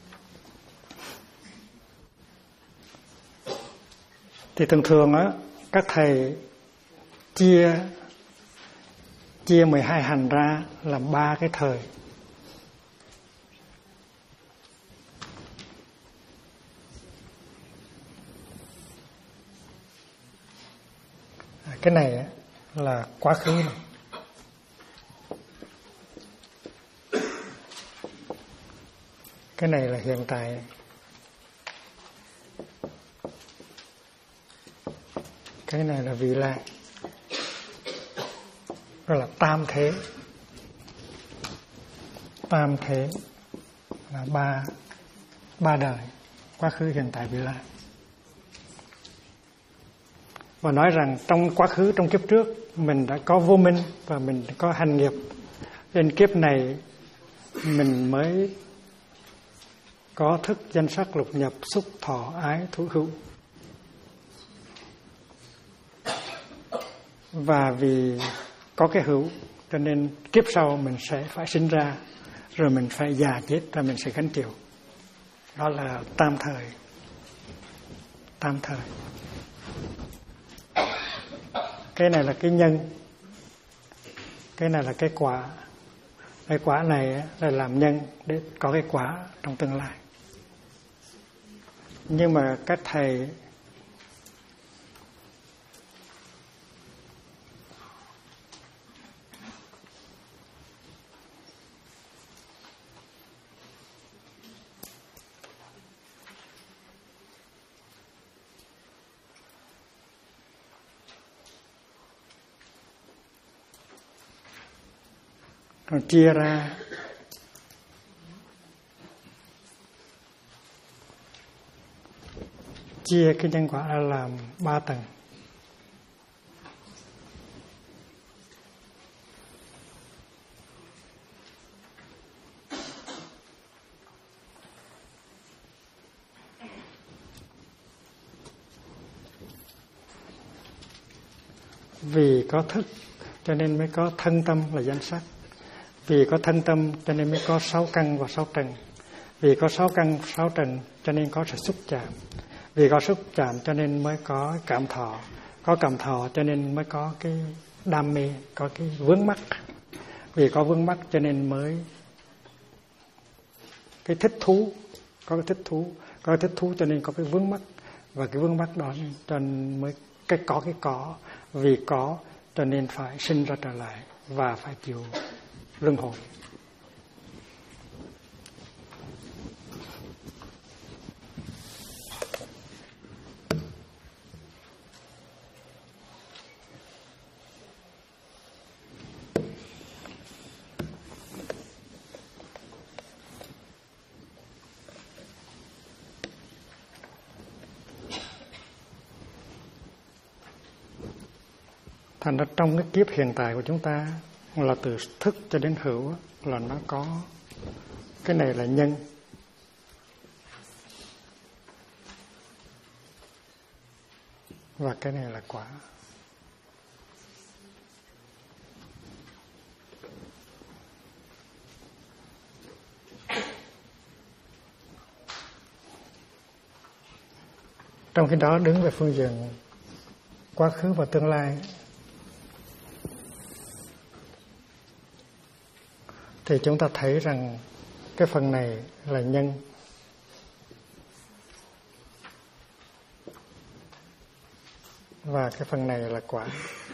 Thì thường thường á, các thầy chia 12 hành ra làm 3 cái thời. Cái này là quá khứ này. Cái này là hiện tại. Cái này là vị lai. Đó là tam thế. Tam thế là ba đời, quá khứ, hiện tại, vị lai. Và nói rằng trong quá khứ, trong kiếp trước mình đã có vô minh và mình có hành nghiệp, nên kiếp này mình mới có thức danh sắc lục nhập xúc thọ ái thú hữu. Và vì có cái hữu cho nên kiếp sau mình sẽ phải sinh ra, rồi mình phải già chết, và mình sẽ gánh chịu. Đó là tam thời. Tam thời. Cái này là cái nhân, cái này là cái quả. Cái quả này là làm nhân để có cái quả trong tương lai. Nhưng mà các thầy còn chia ra chia cái nhân quả ra làm 3 tầng. Vì có thức cho nên mới có thân tâm là danh sắc. Vì có thân tâm cho nên mới có 6 căn và 6 trần. Vì có 6 căn 6 trần cho nên có sự xúc chạm. Vì có xúc chạm cho nên mới có cảm thọ. Có cảm thọ cho nên mới có cái đam mê, có cái vướng mắc. Vì có vướng mắc cho nên mới cái thích thú. Có cái thích thú. Có cái thích thú cho nên có cái vướng mắc. Và cái vướng mắc đó cho nên mới cái có. Vì có cho nên phải sinh ra trở lại và phải chịu luân hồi. Thành ra trong cái kiếp hiện tại của chúng ta là từ thức cho đến hữu là nó có cái này là nhân, và cái này là quả. Trong khi đó đứng về phương diện quá khứ và tương lai thì chúng ta thấy rằng cái phần này là nhân, và cái phần này là quả.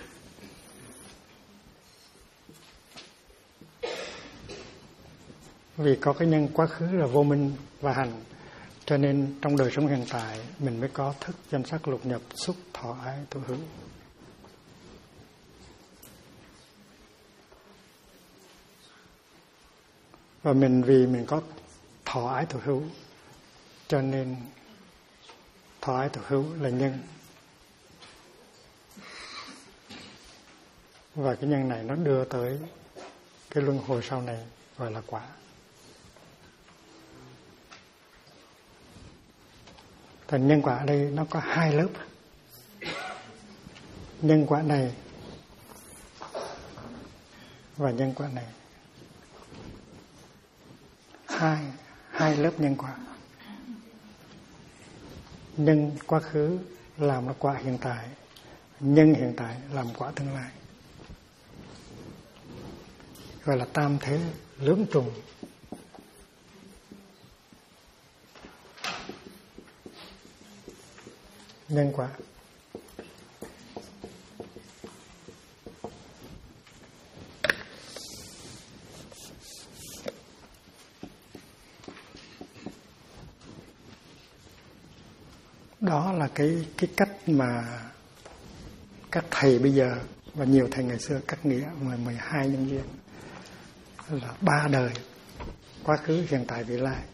Vì có cái nhân quá khứ là vô minh và hành, cho nên trong đời sống hiện tại mình mới có thức danh sắc lục nhập xúc thọ ái thú hữu. Và vì mình có thọ ái thú hữu cho nên thọ ái thú hữu là nhân. Và cái nhân này nó đưa tới cái luân hồi sau này gọi là quả. Thành nhân quả ở đây nó có hai lớp. Nhân quả này và nhân quả này. Hai lớp nhân quả. Nhân quá khứ làm nó quả hiện tại, nhân hiện tại làm quả tương lai. Gọi là tam thế lưỡng trùng. Nhân quả. Đó là cái cách mà các thầy bây giờ và nhiều thầy ngày xưa cắt nghĩa 12 nhân duyên là 3 đời: quá khứ, hiện tại, vị lai.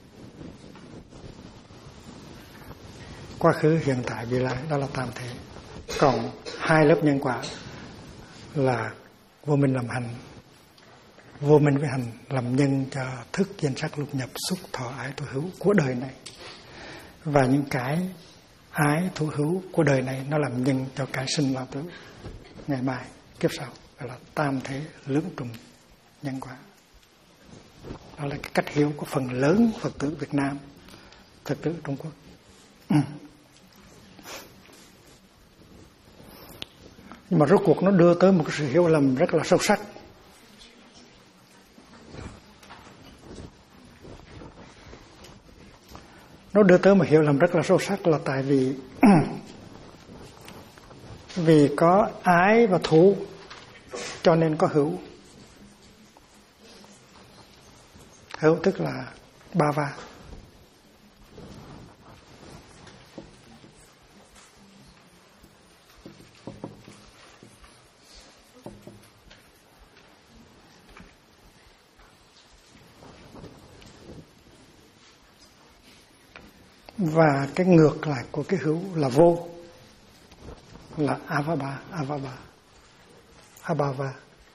Quá khứ, hiện tại, vị lai, đó là tam thế. Còn hai lớp nhân quả là vô minh làm hành, vô minh với hành làm nhân cho thức, danh sắc, lục nhập, xúc, thọ, ái, thụ, hữu của đời này. Và những cái ái, thụ, hữu của đời này nó làm nhân cho cái sinh lao tử ngày mai, kiếp sau. Gọi là tam thế lưỡng trùng nhân quả. Đó là cái cách hiểu của phần lớn Phật tử Việt Nam, Phật tử Trung Quốc. Nhưng mà rốt cuộc nó đưa tới một cái sự hiểu lầm rất là sâu sắc. Nó đưa tới một hiểu lầm rất là sâu sắc là tại vì vì có ái và thú cho nên có hữu. Hữu tức là ba va. Và cái ngược lại của cái hữu là vô, là abhava.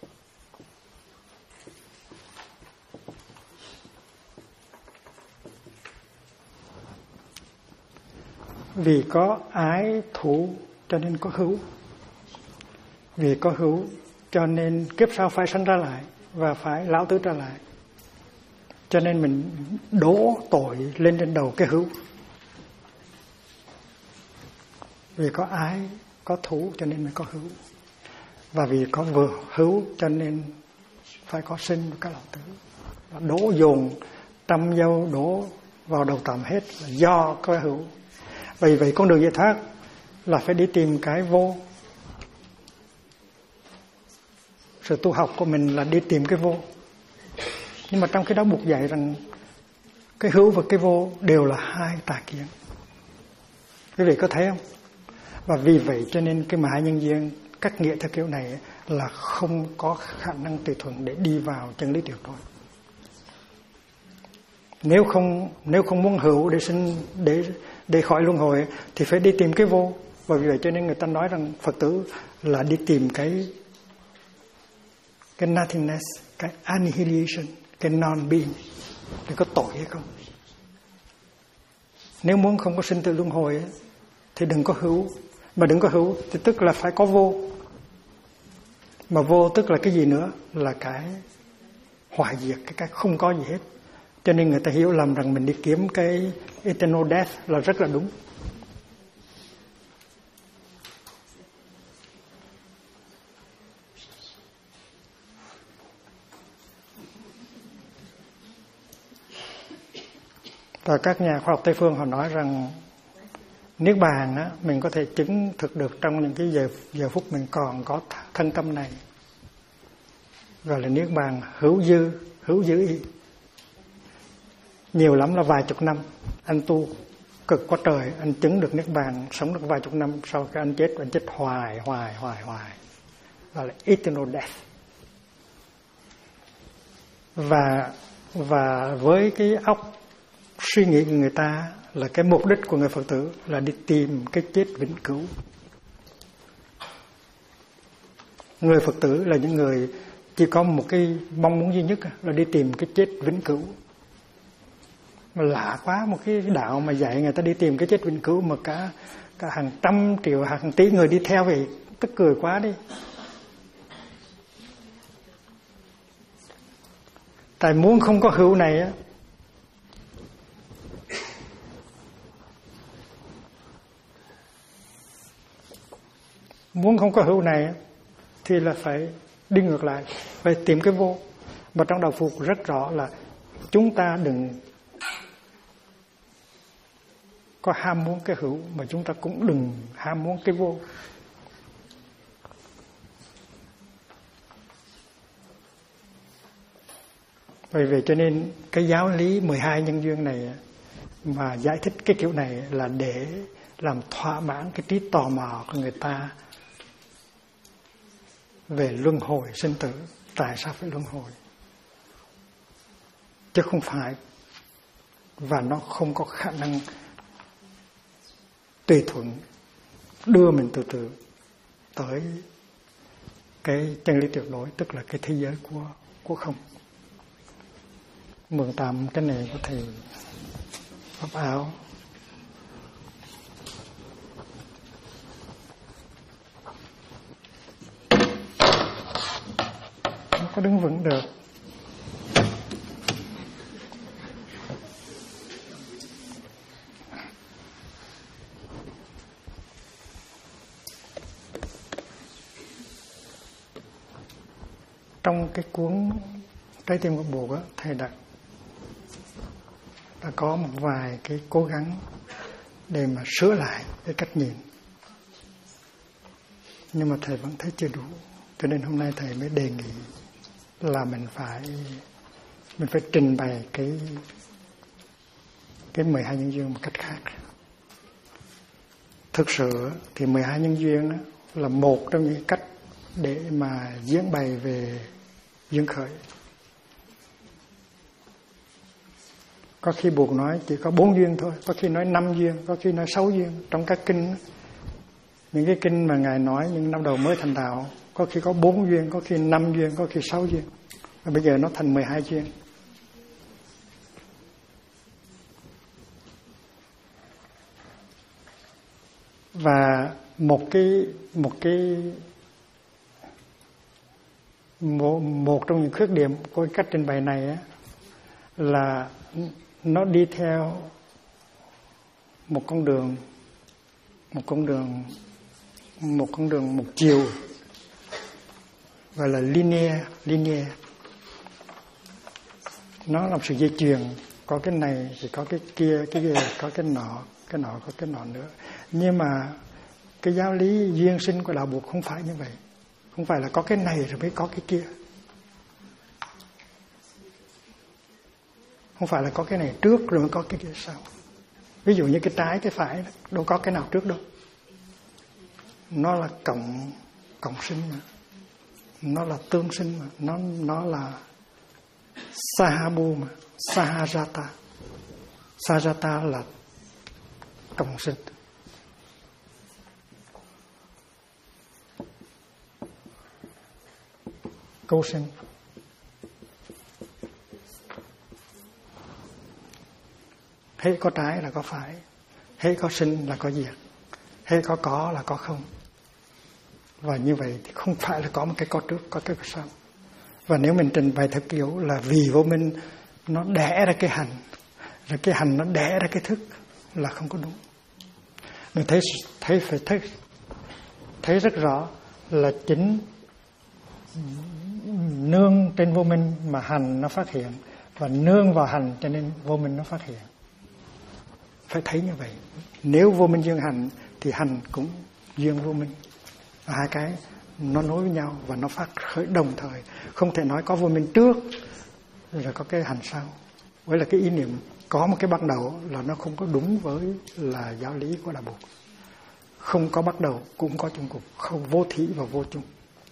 Vì có ái thủ cho nên có hữu. Vì có hữu cho nên kiếp sau phải sanh ra lại và phải lão tứ trở lại. Cho nên mình đổ tội lên trên đầu cái hữu. Vì có ái, có thú cho nên mới có hữu. Và vì có vừa hữu cho nên phải có sinh và có lão tử. Đổ dồn trăm dâu đổ vào đầu tầm hết là do có hữu. Vì vậy con đường giải thoát là phải đi tìm cái vô. Sự tu học của mình là đi tìm cái vô. Nhưng mà trong cái đó buộc dạy rằng cái hữu và cái vô đều là hai tà kiến. Quý vị có thấy không? Và vì vậy cho nên cái 12 nhân duyên cắt nghĩa theo kiểu này là không có khả năng tùy thuận để đi vào chân lý tuyệt đối. Nếu không muốn hữu để sinh để khỏi luân hồi thì phải đi tìm cái vô. Và vì vậy cho nên người ta nói rằng Phật tử là đi tìm cái nothingness, cái annihilation, cái non-being. Thì có tội hay không? Nếu muốn không có sinh tử luân hồi thì đừng có hữu. Mà đừng có hữu thì tức là phải có vô. Mà vô tức là cái gì nữa? Là cái hoại diệt, cái không có gì hết. Cho nên người ta hiểu lầm rằng mình đi kiếm cái eternal death là rất là đúng. Và các nhà khoa học Tây phương họ nói rằng niết bàn á, mình có thể chứng thực được trong những cái giờ phút mình còn có thân tâm này. Gọi là niết bàn hữu dư ý. Nhiều lắm là vài chục năm. Anh tu cực quá trời, anh chứng được niết bàn, sống được vài chục năm, sau khi anh chết hoài. Gọi là eternal death. Và với cái óc suy nghĩ của người ta là cái mục đích của người Phật tử là đi tìm cái chết vĩnh cửu. Người Phật tử là những người chỉ có một cái mong muốn duy nhất là đi tìm cái chết vĩnh cửu. Mà lạ quá, một cái đạo mà dạy người ta đi tìm cái chết vĩnh cửu mà cả hàng trăm triệu, hàng tỷ người đi theo vậy, tức cười quá đi. Tại muốn không có hữu này á, muốn không có hữu này thì là phải đi ngược lại, phải tìm cái vô. Và trong đạo Phật rất rõ là chúng ta đừng có ham muốn cái hữu, mà chúng ta cũng đừng ham muốn cái vô. Bởi vì cho nên cái giáo lý 12 nhân duyên này mà giải thích cái kiểu này là để làm thỏa mãn cái trí tò mò của người ta về luân hồi sinh tử, tại sao phải luân hồi, chứ không phải, và nó không có khả năng tùy thuận đưa mình từ từ tới cái chân lý tuyệt đối, tức là cái thế giới của không. Mượn tạm cái này của thầy Pháp Áo. Không có đứng vững được. Trong cái cuốn Trái tim của Bụt á, thầy đã có một vài cái cố gắng để mà sửa lại cái cách nhìn, nhưng mà thầy vẫn thấy chưa đủ, cho nên hôm nay thầy mới đề nghị là mình phải trình bày cái 12 nhân duyên một cách khác. Thực sự thì 12 nhân duyên là một trong những cách để mà diễn bày về duyên khởi. Có khi Bụt nói chỉ có 4 duyên thôi, có khi nói 5 duyên, có khi nói 6 duyên. Trong các kinh, những cái kinh mà Ngài nói những năm đầu mới thành đạo, có khi có 4 duyên, có khi 5 duyên, có khi 6 duyên. Và bây giờ nó thành 12 duyên. Và một trong những khuyết điểm của cách trình bày này á, là nó đi theo một con đường một chiều, gọi là linear. Nó làm sự dây chuyền, có cái này thì có cái kia có cái nọ có cái nọ nữa. Nhưng mà cái giáo lý duyên sinh của đạo Phật không phải như vậy. Không phải là có cái này rồi mới có cái kia. Không phải là có cái này trước rồi mới có cái kia sau. Ví dụ như cái trái cái phải đâu có cái nào trước đâu. Nó là cộng sinh mà. Nó là tương sinh mà. Nó là sahabu mà. Sahajata. Sahajata là cộng sinh. Câu sinh. Hễ có trái là có phải, hễ có sinh là có diệt, hễ có là có không. Và như vậy thì không phải là có một cái có trước, có cái có sau. Và nếu mình trình bày theo kiểu là vì vô minh nó đẻ ra cái hành, rồi cái hành nó đẻ ra cái thức là không có đúng. Mình thấy rất rõ là chính nương trên vô minh mà hành nó phát hiện, và nương vào hành cho nên vô minh nó phát hiện. Phải thấy như vậy. Nếu vô minh duyên hành thì hành cũng duyên vô minh. Và hai cái nó nối với nhau và nó phát khởi đồng thời. Không thể nói có vô minh trước rồi có cái hành sau. Với là cái ý niệm có một cái bắt đầu là nó không có đúng với là giáo lý của Đạo Phật. Không có bắt đầu cũng có chung cục, không vô thí và vô chung.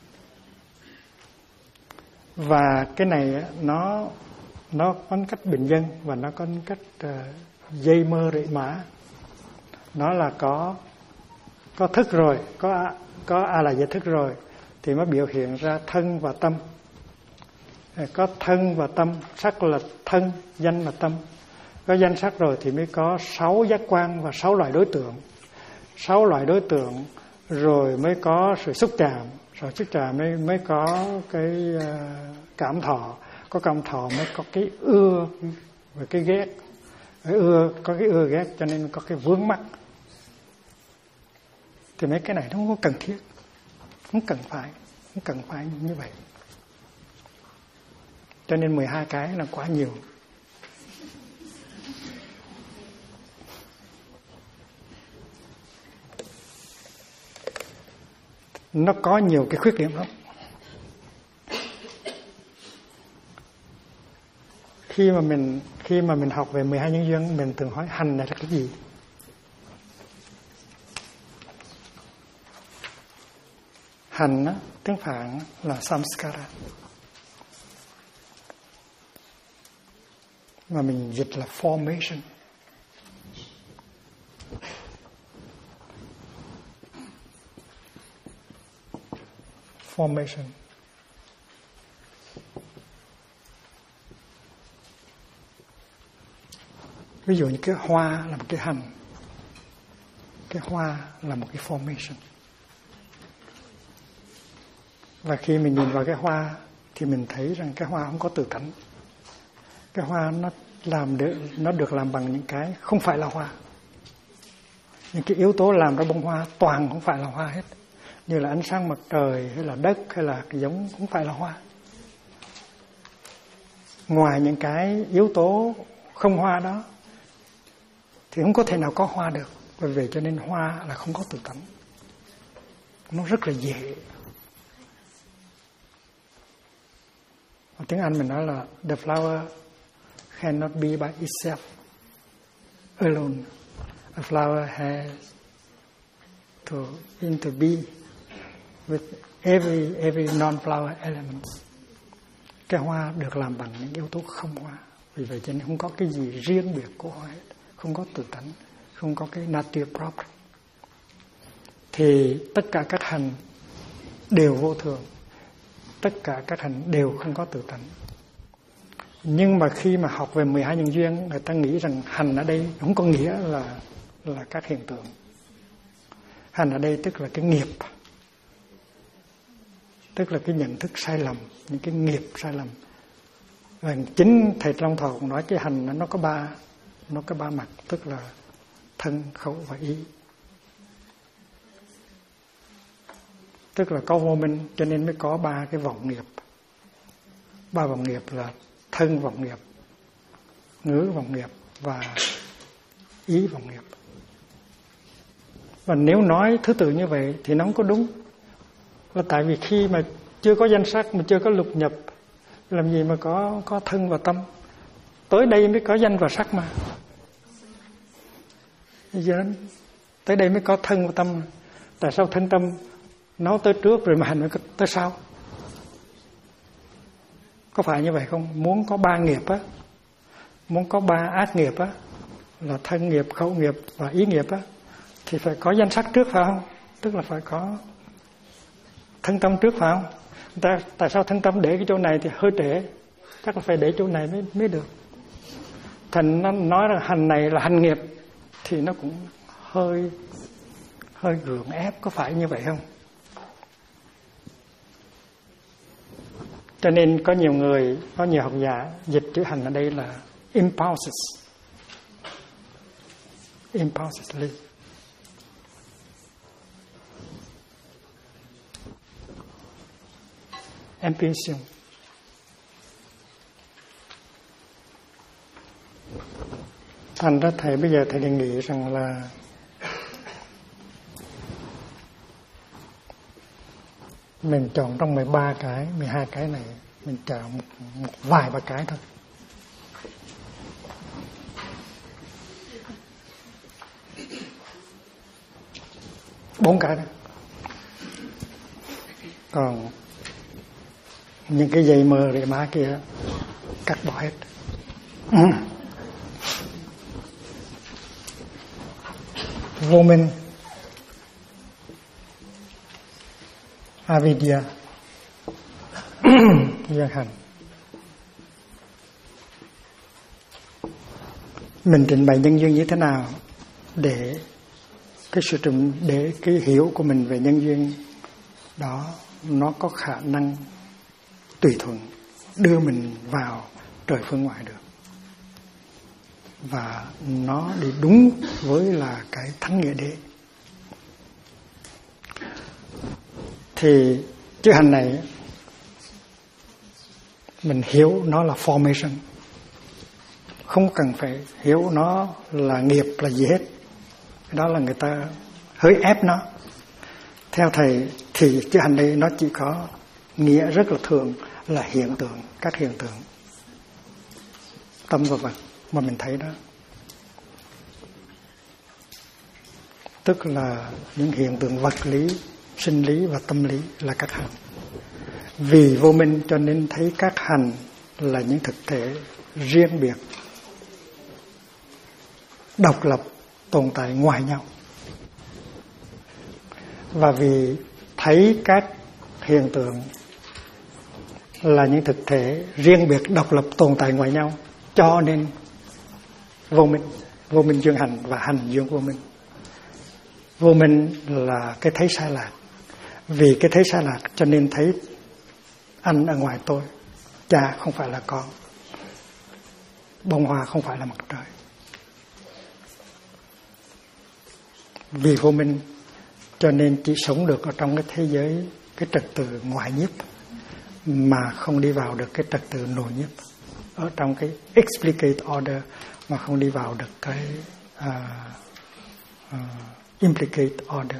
Và cái này nó có cách bình dân và nó có cách dây mơ rễ mã. Nó là có thức rồi, có A là giải thức rồi, thì mới biểu hiện ra thân và tâm. Có thân và tâm, sắc là thân, danh là tâm. Có danh sắc rồi thì mới có 6 giác quan và 6 loại đối tượng. 6 loại đối tượng rồi mới có sự xúc chạm, rồi xúc chạm mới có cái cảm thọ, có cảm thọ mới có cái ưa và cái ghét. Có cái ưa ghét cho nên có cái vướng mắc. Thì mấy cái này nó không có cần thiết, không cần phải như vậy. Cho nên 12 cái là quá nhiều. Nó có nhiều cái khuyết điểm lắm. Khi mà mình học về 12 nhân duyên, mình thường hỏi hành này là cái gì? Hành á, tiếng Phạn là samskara, mà mình dịch là formation. Formation. Ví dụ như cái hoa là một cái hành, cái hoa là một cái formation. Và khi mình nhìn vào cái hoa thì mình thấy rằng cái hoa không có tự tánh. Cái hoa nó được làm bằng những cái không phải là hoa. Những cái yếu tố làm ra bông hoa toàn không phải là hoa hết. Như là ánh sáng mặt trời hay là đất hay là cái giống không phải là hoa. Ngoài những cái yếu tố không hoa đó thì không có thể nào có hoa được. Bởi vì cho nên hoa là không có tự tánh. Nó rất là dễ. Ở tiếng Anh mình nói là the flower cannot be by itself alone. A flower has to interbe with every non-flower element. Cái hoa được làm bằng những yếu tố không hoa. Vì vậy cho nên không có cái gì riêng biệt của hoa hết. Không có tự tánh, không có cái nature proper. Thì tất cả các hành đều vô thường. Tất cả các hành đều không có tự tánh. Nhưng mà khi mà học về 12 nhân duyên, người ta nghĩ rằng hành ở đây không có nghĩa là các hiện tượng. Hành ở đây tức là cái nghiệp, tức là cái nhận thức sai lầm, những cái nghiệp sai lầm. Và chính thầy Long Thọ cũng nói cái hành nó có ba mặt, tức là thân, khẩu và ý. Tức là có vô minh cho nên mới có 3 cái vọng nghiệp. 3 vọng nghiệp là thân vọng nghiệp, ngữ vọng nghiệp và ý vọng nghiệp. Và nếu nói thứ tự như vậy thì nó không có đúng. Là tại vì khi mà chưa có danh sắc, mà chưa có lục nhập, làm gì mà có thân và tâm. Tới đây mới có danh và sắc mà. Tới đây mới có thân và tâm. Tại sao thân tâm nó tới trước rồi mà hành tới sau? Có phải như vậy không? Muốn có 3 nghiệp á, muốn có 3 ác nghiệp á, là thân nghiệp, khẩu nghiệp và ý nghiệp á, thì phải có danh sắc trước phải không? Tức là phải có thân tâm trước phải không? Tại sao thân tâm để cái chỗ này thì hơi trễ? Chắc là phải để chỗ này mới được. Thành nó nói là hành này là hành nghiệp thì nó cũng hơi gượng ép, có phải như vậy không? Cho nên có nhiều học giả dịch chữ hành ở đây là impulses. Impulsively. Impulsion. Thành ra thầy bây giờ thầy đề nghị rằng là mình chọn trong 13 cái, 12 cái này, mình chọn một vài ba cái thôi. Bốn cái đó. Còn những cái dây mờ để má kia cắt bỏ hết. Vô minh, avidya duyên hành. Mình trình bày nhân duyên như thế nào để cái hiểu của mình về nhân duyên đó nó có khả năng tùy thuận đưa mình vào trời phương ngoại được, và nó đi đúng với là cái thắng nghĩa đế. Thì chữ hành này mình hiểu nó là formation, không cần phải hiểu nó là nghiệp là gì hết. Cái đó là người ta hơi ép nó. Theo thầy thì chữ hành đây nó chỉ có nghĩa rất là thường là hiện tượng, các hiện tượng tâm và vật mà mình thấy đó, tức là những hiện tượng vật lý, sinh lý và tâm lý là các hành. Vì vô minh cho nên thấy các hành là những thực thể riêng biệt, độc lập, tồn tại ngoài nhau. Và vì thấy các hiện tượng là những thực thể riêng biệt, độc lập, tồn tại ngoài nhau, cho nên vô minh duyên hành và hành duyên vô minh. Vô minh là cái thấy sai lạc. Vì cái thấy sai lạc cho nên thấy anh ở ngoài tôi, cha không phải là con, bông hoa không phải là mặt trời. Vì vô minh cho nên chỉ sống được ở trong cái thế giới, cái trật tự ngoại nhiếp, mà không đi vào được cái trật tự nội nhiếp, ở trong cái explicate order mà không đi vào được cái implicate order.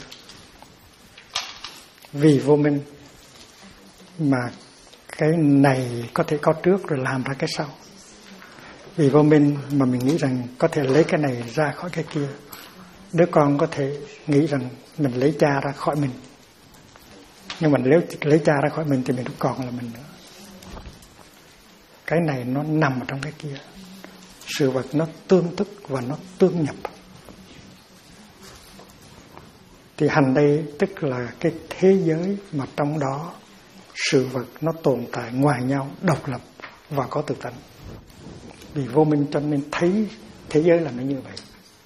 Vì vô minh mà cái này có thể có trước rồi làm ra cái sau. Vì vô minh mà mình nghĩ rằng có thể lấy cái này ra khỏi cái kia. Đứa con có thể nghĩ rằng mình lấy cha ra khỏi mình, nhưng mà nếu lấy cha ra khỏi mình thì mình không còn là mình nữa. Cái này nó nằm ở trong cái kia. Sự vật nó tương tức và nó tương nhập. Thì hành đây tức là cái thế giới mà trong đó sự vật nó tồn tại ngoài nhau, độc lập và có tự tánh. Vì vô minh cho nên thấy thế giới là nó như vậy.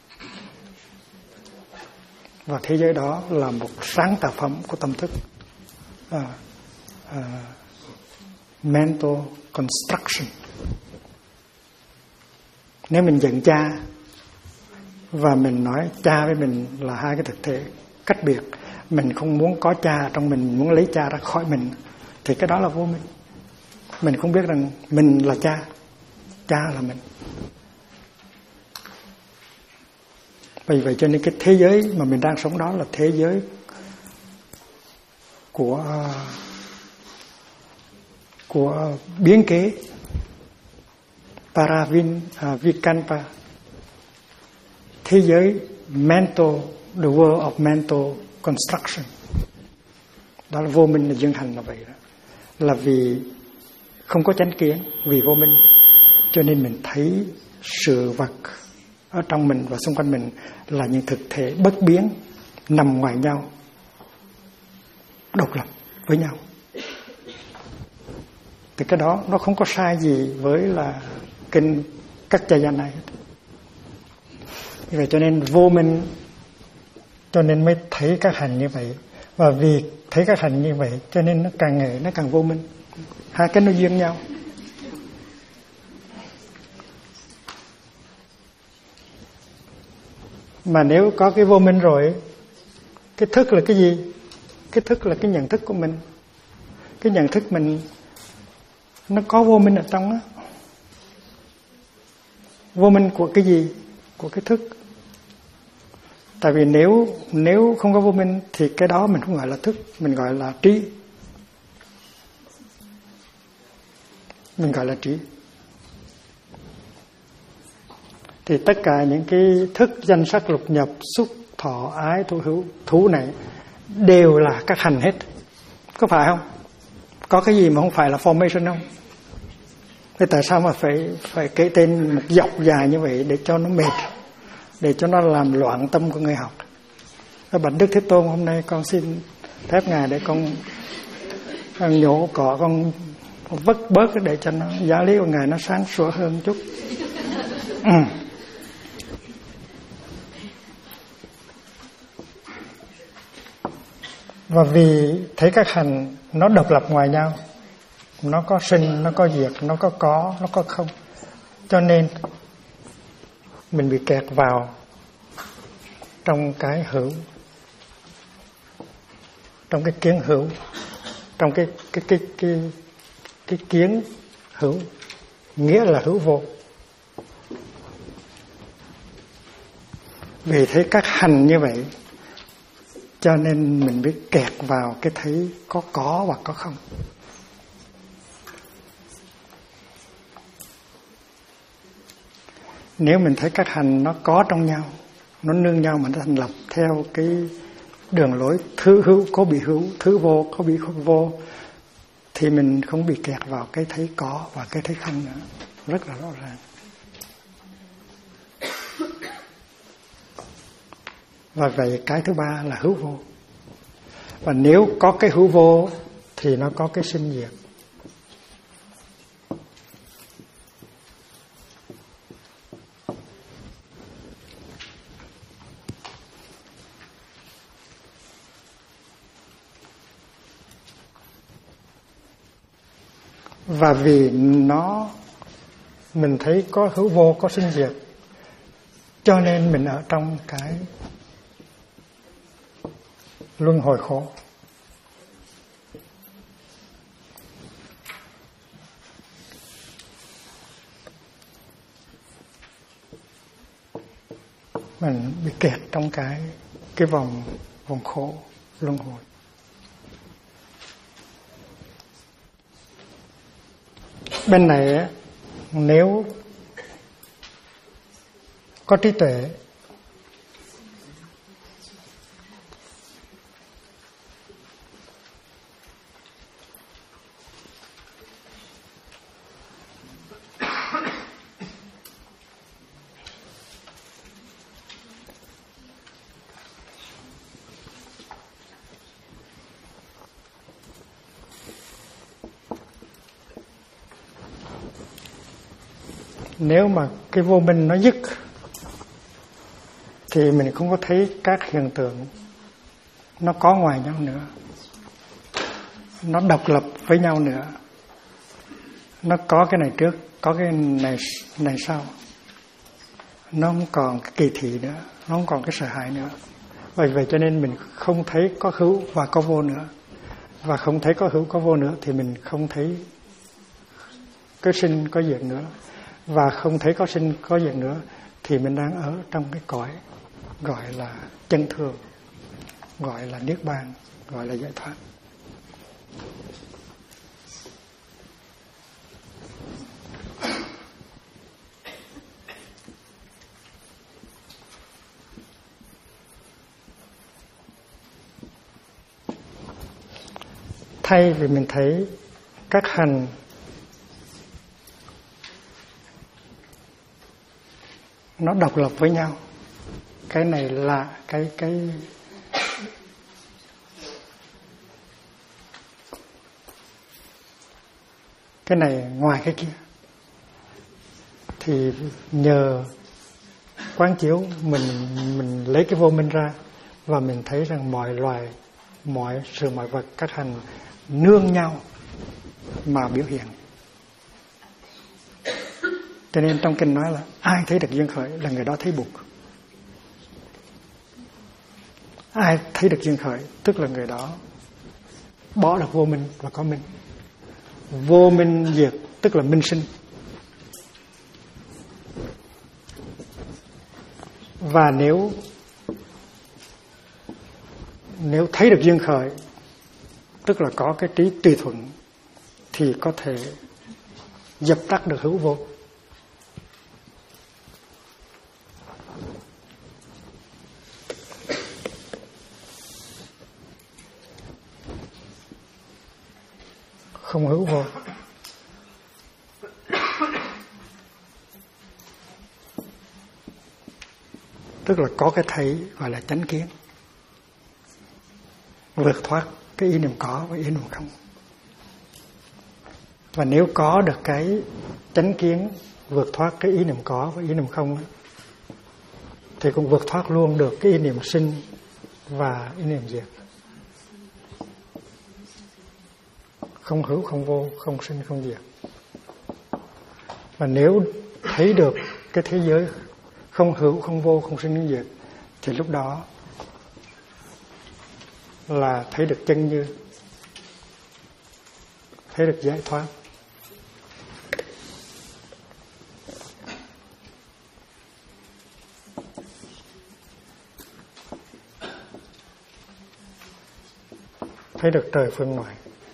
Và thế giới đó là một sáng tạo phẩm của tâm thức, mental construction. Nếu mình giận cha và mình nói cha với mình là hai cái thực thể cách biệt, mình không muốn có cha trong mình muốn lấy cha ra khỏi mình, thì cái đó là vô minh. Mình không biết rằng mình là cha, cha là mình. Vì vậy cho nên cái thế giới mà mình đang sống đó là thế giới của biến kế, Paravikalpa, thế giới mental, the world of mental construction. Đó là vô minh, là duyên hành là vậy đó. Là vì không có chánh kiến, vì vô minh cho nên mình thấy sự vật ở trong mình và xung quanh mình là những thực thể bất biến, nằm ngoài nhau, độc lập với nhau. Thì cái đó nó không có sai gì với là kinh các cha này. Vậy cho nên vô minh cho nên mới thấy các hành như vậy. Và vì thấy các hành như vậy cho nên nó càng ngày nó càng vô minh. Hai cái nó duyên nhau. Mà nếu có cái vô minh rồi, cái thức là cái gì? Cái thức là cái nhận thức của mình. Cái nhận thức mình nó có vô minh ở trong đó. Vô minh của cái gì? Của cái thức. Tại vì nếu không có vô minh thì cái đó mình không gọi là thức, mình gọi là trí. Mình gọi là trí. Thì tất cả những cái thức danh sắc lục nhập, xúc thọ ái thụ hữu thú này đều là các hành hết. Có phải không? Có cái gì mà không phải là formation không? Thế tại sao mà phải kể tên một dọc dài như vậy để cho nó mệt, để cho nó làm loạn tâm của người học? Bạch Đức Thế Tôn hôm nay con xin phép Ngài để con nhổ cỏ, con vứt bớt để cho nó giáo lý của Ngài nó sáng sủa hơn chút. Và vì thấy các hành nó độc lập ngoài nhau, nó có sinh, nó có diệt, nó có không, cho nên mình bị kẹt vào trong cái hữu, trong cái kiến hữu, trong cái kiến hữu, nghĩa là hữu vô. Vì thấy các hành như vậy cho nên mình bị kẹt vào cái thấy có và có không. Nếu mình thấy các hành nó có trong nhau, nó nương nhau mà nó thành lập theo cái đường lối thứ hữu có bị hữu, thứ vô có bị vô, thì mình không bị kẹt vào cái thấy có và cái thấy không nữa. Rất là rõ ràng. Và vậy cái thứ ba là hữu vô. Và nếu có cái hữu vô thì nó có cái sinh diệt. Và vì mình thấy có hữu vô, có sinh diệt, cho nên mình ở trong cái luân hồi khổ. Mình bị kẹt trong cái vòng khổ luân hồi. Bên này nếu có trí tuệ, nếu mà cái vô minh nó dứt thì mình không có thấy các hiện tượng nó có ngoài nhau nữa, nó độc lập với nhau nữa, nó có cái này trước, có cái này sau, nó không còn cái kỳ thị nữa, nó không còn cái sợ hãi nữa. Bởi vậy cho nên mình không thấy có hữu và có vô nữa, và không thấy có hữu có vô nữa thì mình không thấy có sinh có diệt nữa, và không thấy có sinh có diệt nữa thì mình đang ở trong cái cõi gọi là chân thường, gọi là niết bàn, gọi là giải thoát. Thay vì mình thấy các hành nó độc lập với nhau, cái này là cái này ngoài cái kia, thì nhờ quán chiếu mình lấy cái vô minh ra và mình thấy rằng mọi loài, mọi sự, mọi vật, các hành nương nhau mà biểu hiện. Cho nên trong kinh nói là ai thấy được duyên khởi là người đó thấy buộc. Ai thấy được duyên khởi tức là người đó bỏ được vô minh và có minh. Vô minh diệt tức là minh sinh. Và nếu thấy được duyên khởi tức là có cái trí tùy thuận thì có thể dập tắt được hữu vô. Không hữu vô. Tức là có cái thấy gọi là chánh kiến. vượt thoát cái ý niệm có và ý niệm không. Và nếu có được cái chánh kiến vượt thoát cái ý niệm có và ý niệm không thì cũng vượt thoát luôn được cái ý niệm sinh và ý niệm diệt. Không hữu không vô, không sinh không diệt. Và nếu thấy được cái thế giới không hữu không vô, không sinh không diệt thì lúc đó là thấy được chân như, thấy được giải thoát. Thấy được trời phương ngoài.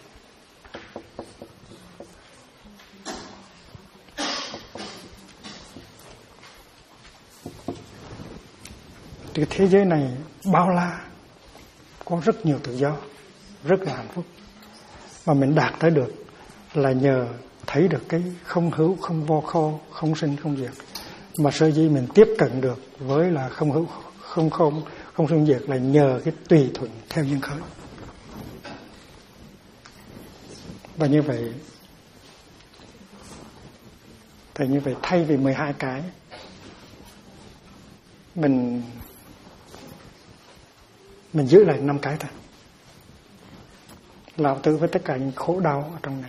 Cái thế giới này bao la, có rất nhiều tự do, rất là hạnh phúc. Mà mình đạt tới được là nhờ thấy được cái không hữu, không vô, không sinh, không diệt. Mà sở dĩ mình tiếp cận được với là không hữu, không sinh diệt là nhờ cái tùy thuận theo duyên khởi. Và như vậy thay vì 12 cái mình giữ lại 5 cái thôi. Lão tử với tất cả những khổ đau ở trong này,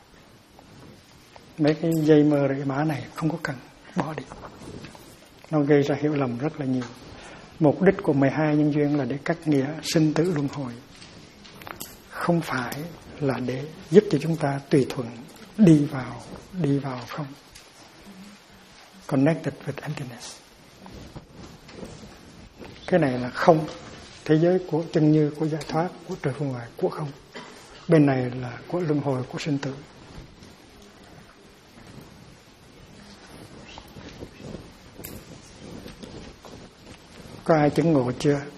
mấy cái dây mơ rễ má này không có cần, bỏ đi. Nó gây ra hiểu lầm rất là nhiều. Mục đích của 12 nhân duyên là để cắt nghĩa sinh tử luân hồi, không phải là để giúp cho chúng ta tùy thuận đi vào không. Connected with emptiness. Cái này là không, thế giới của chân như, của giải thoát, của trời phương ngoài, của không. Bên này là của luân hồi, của sinh tử. Có ai chứng ngộ chưa?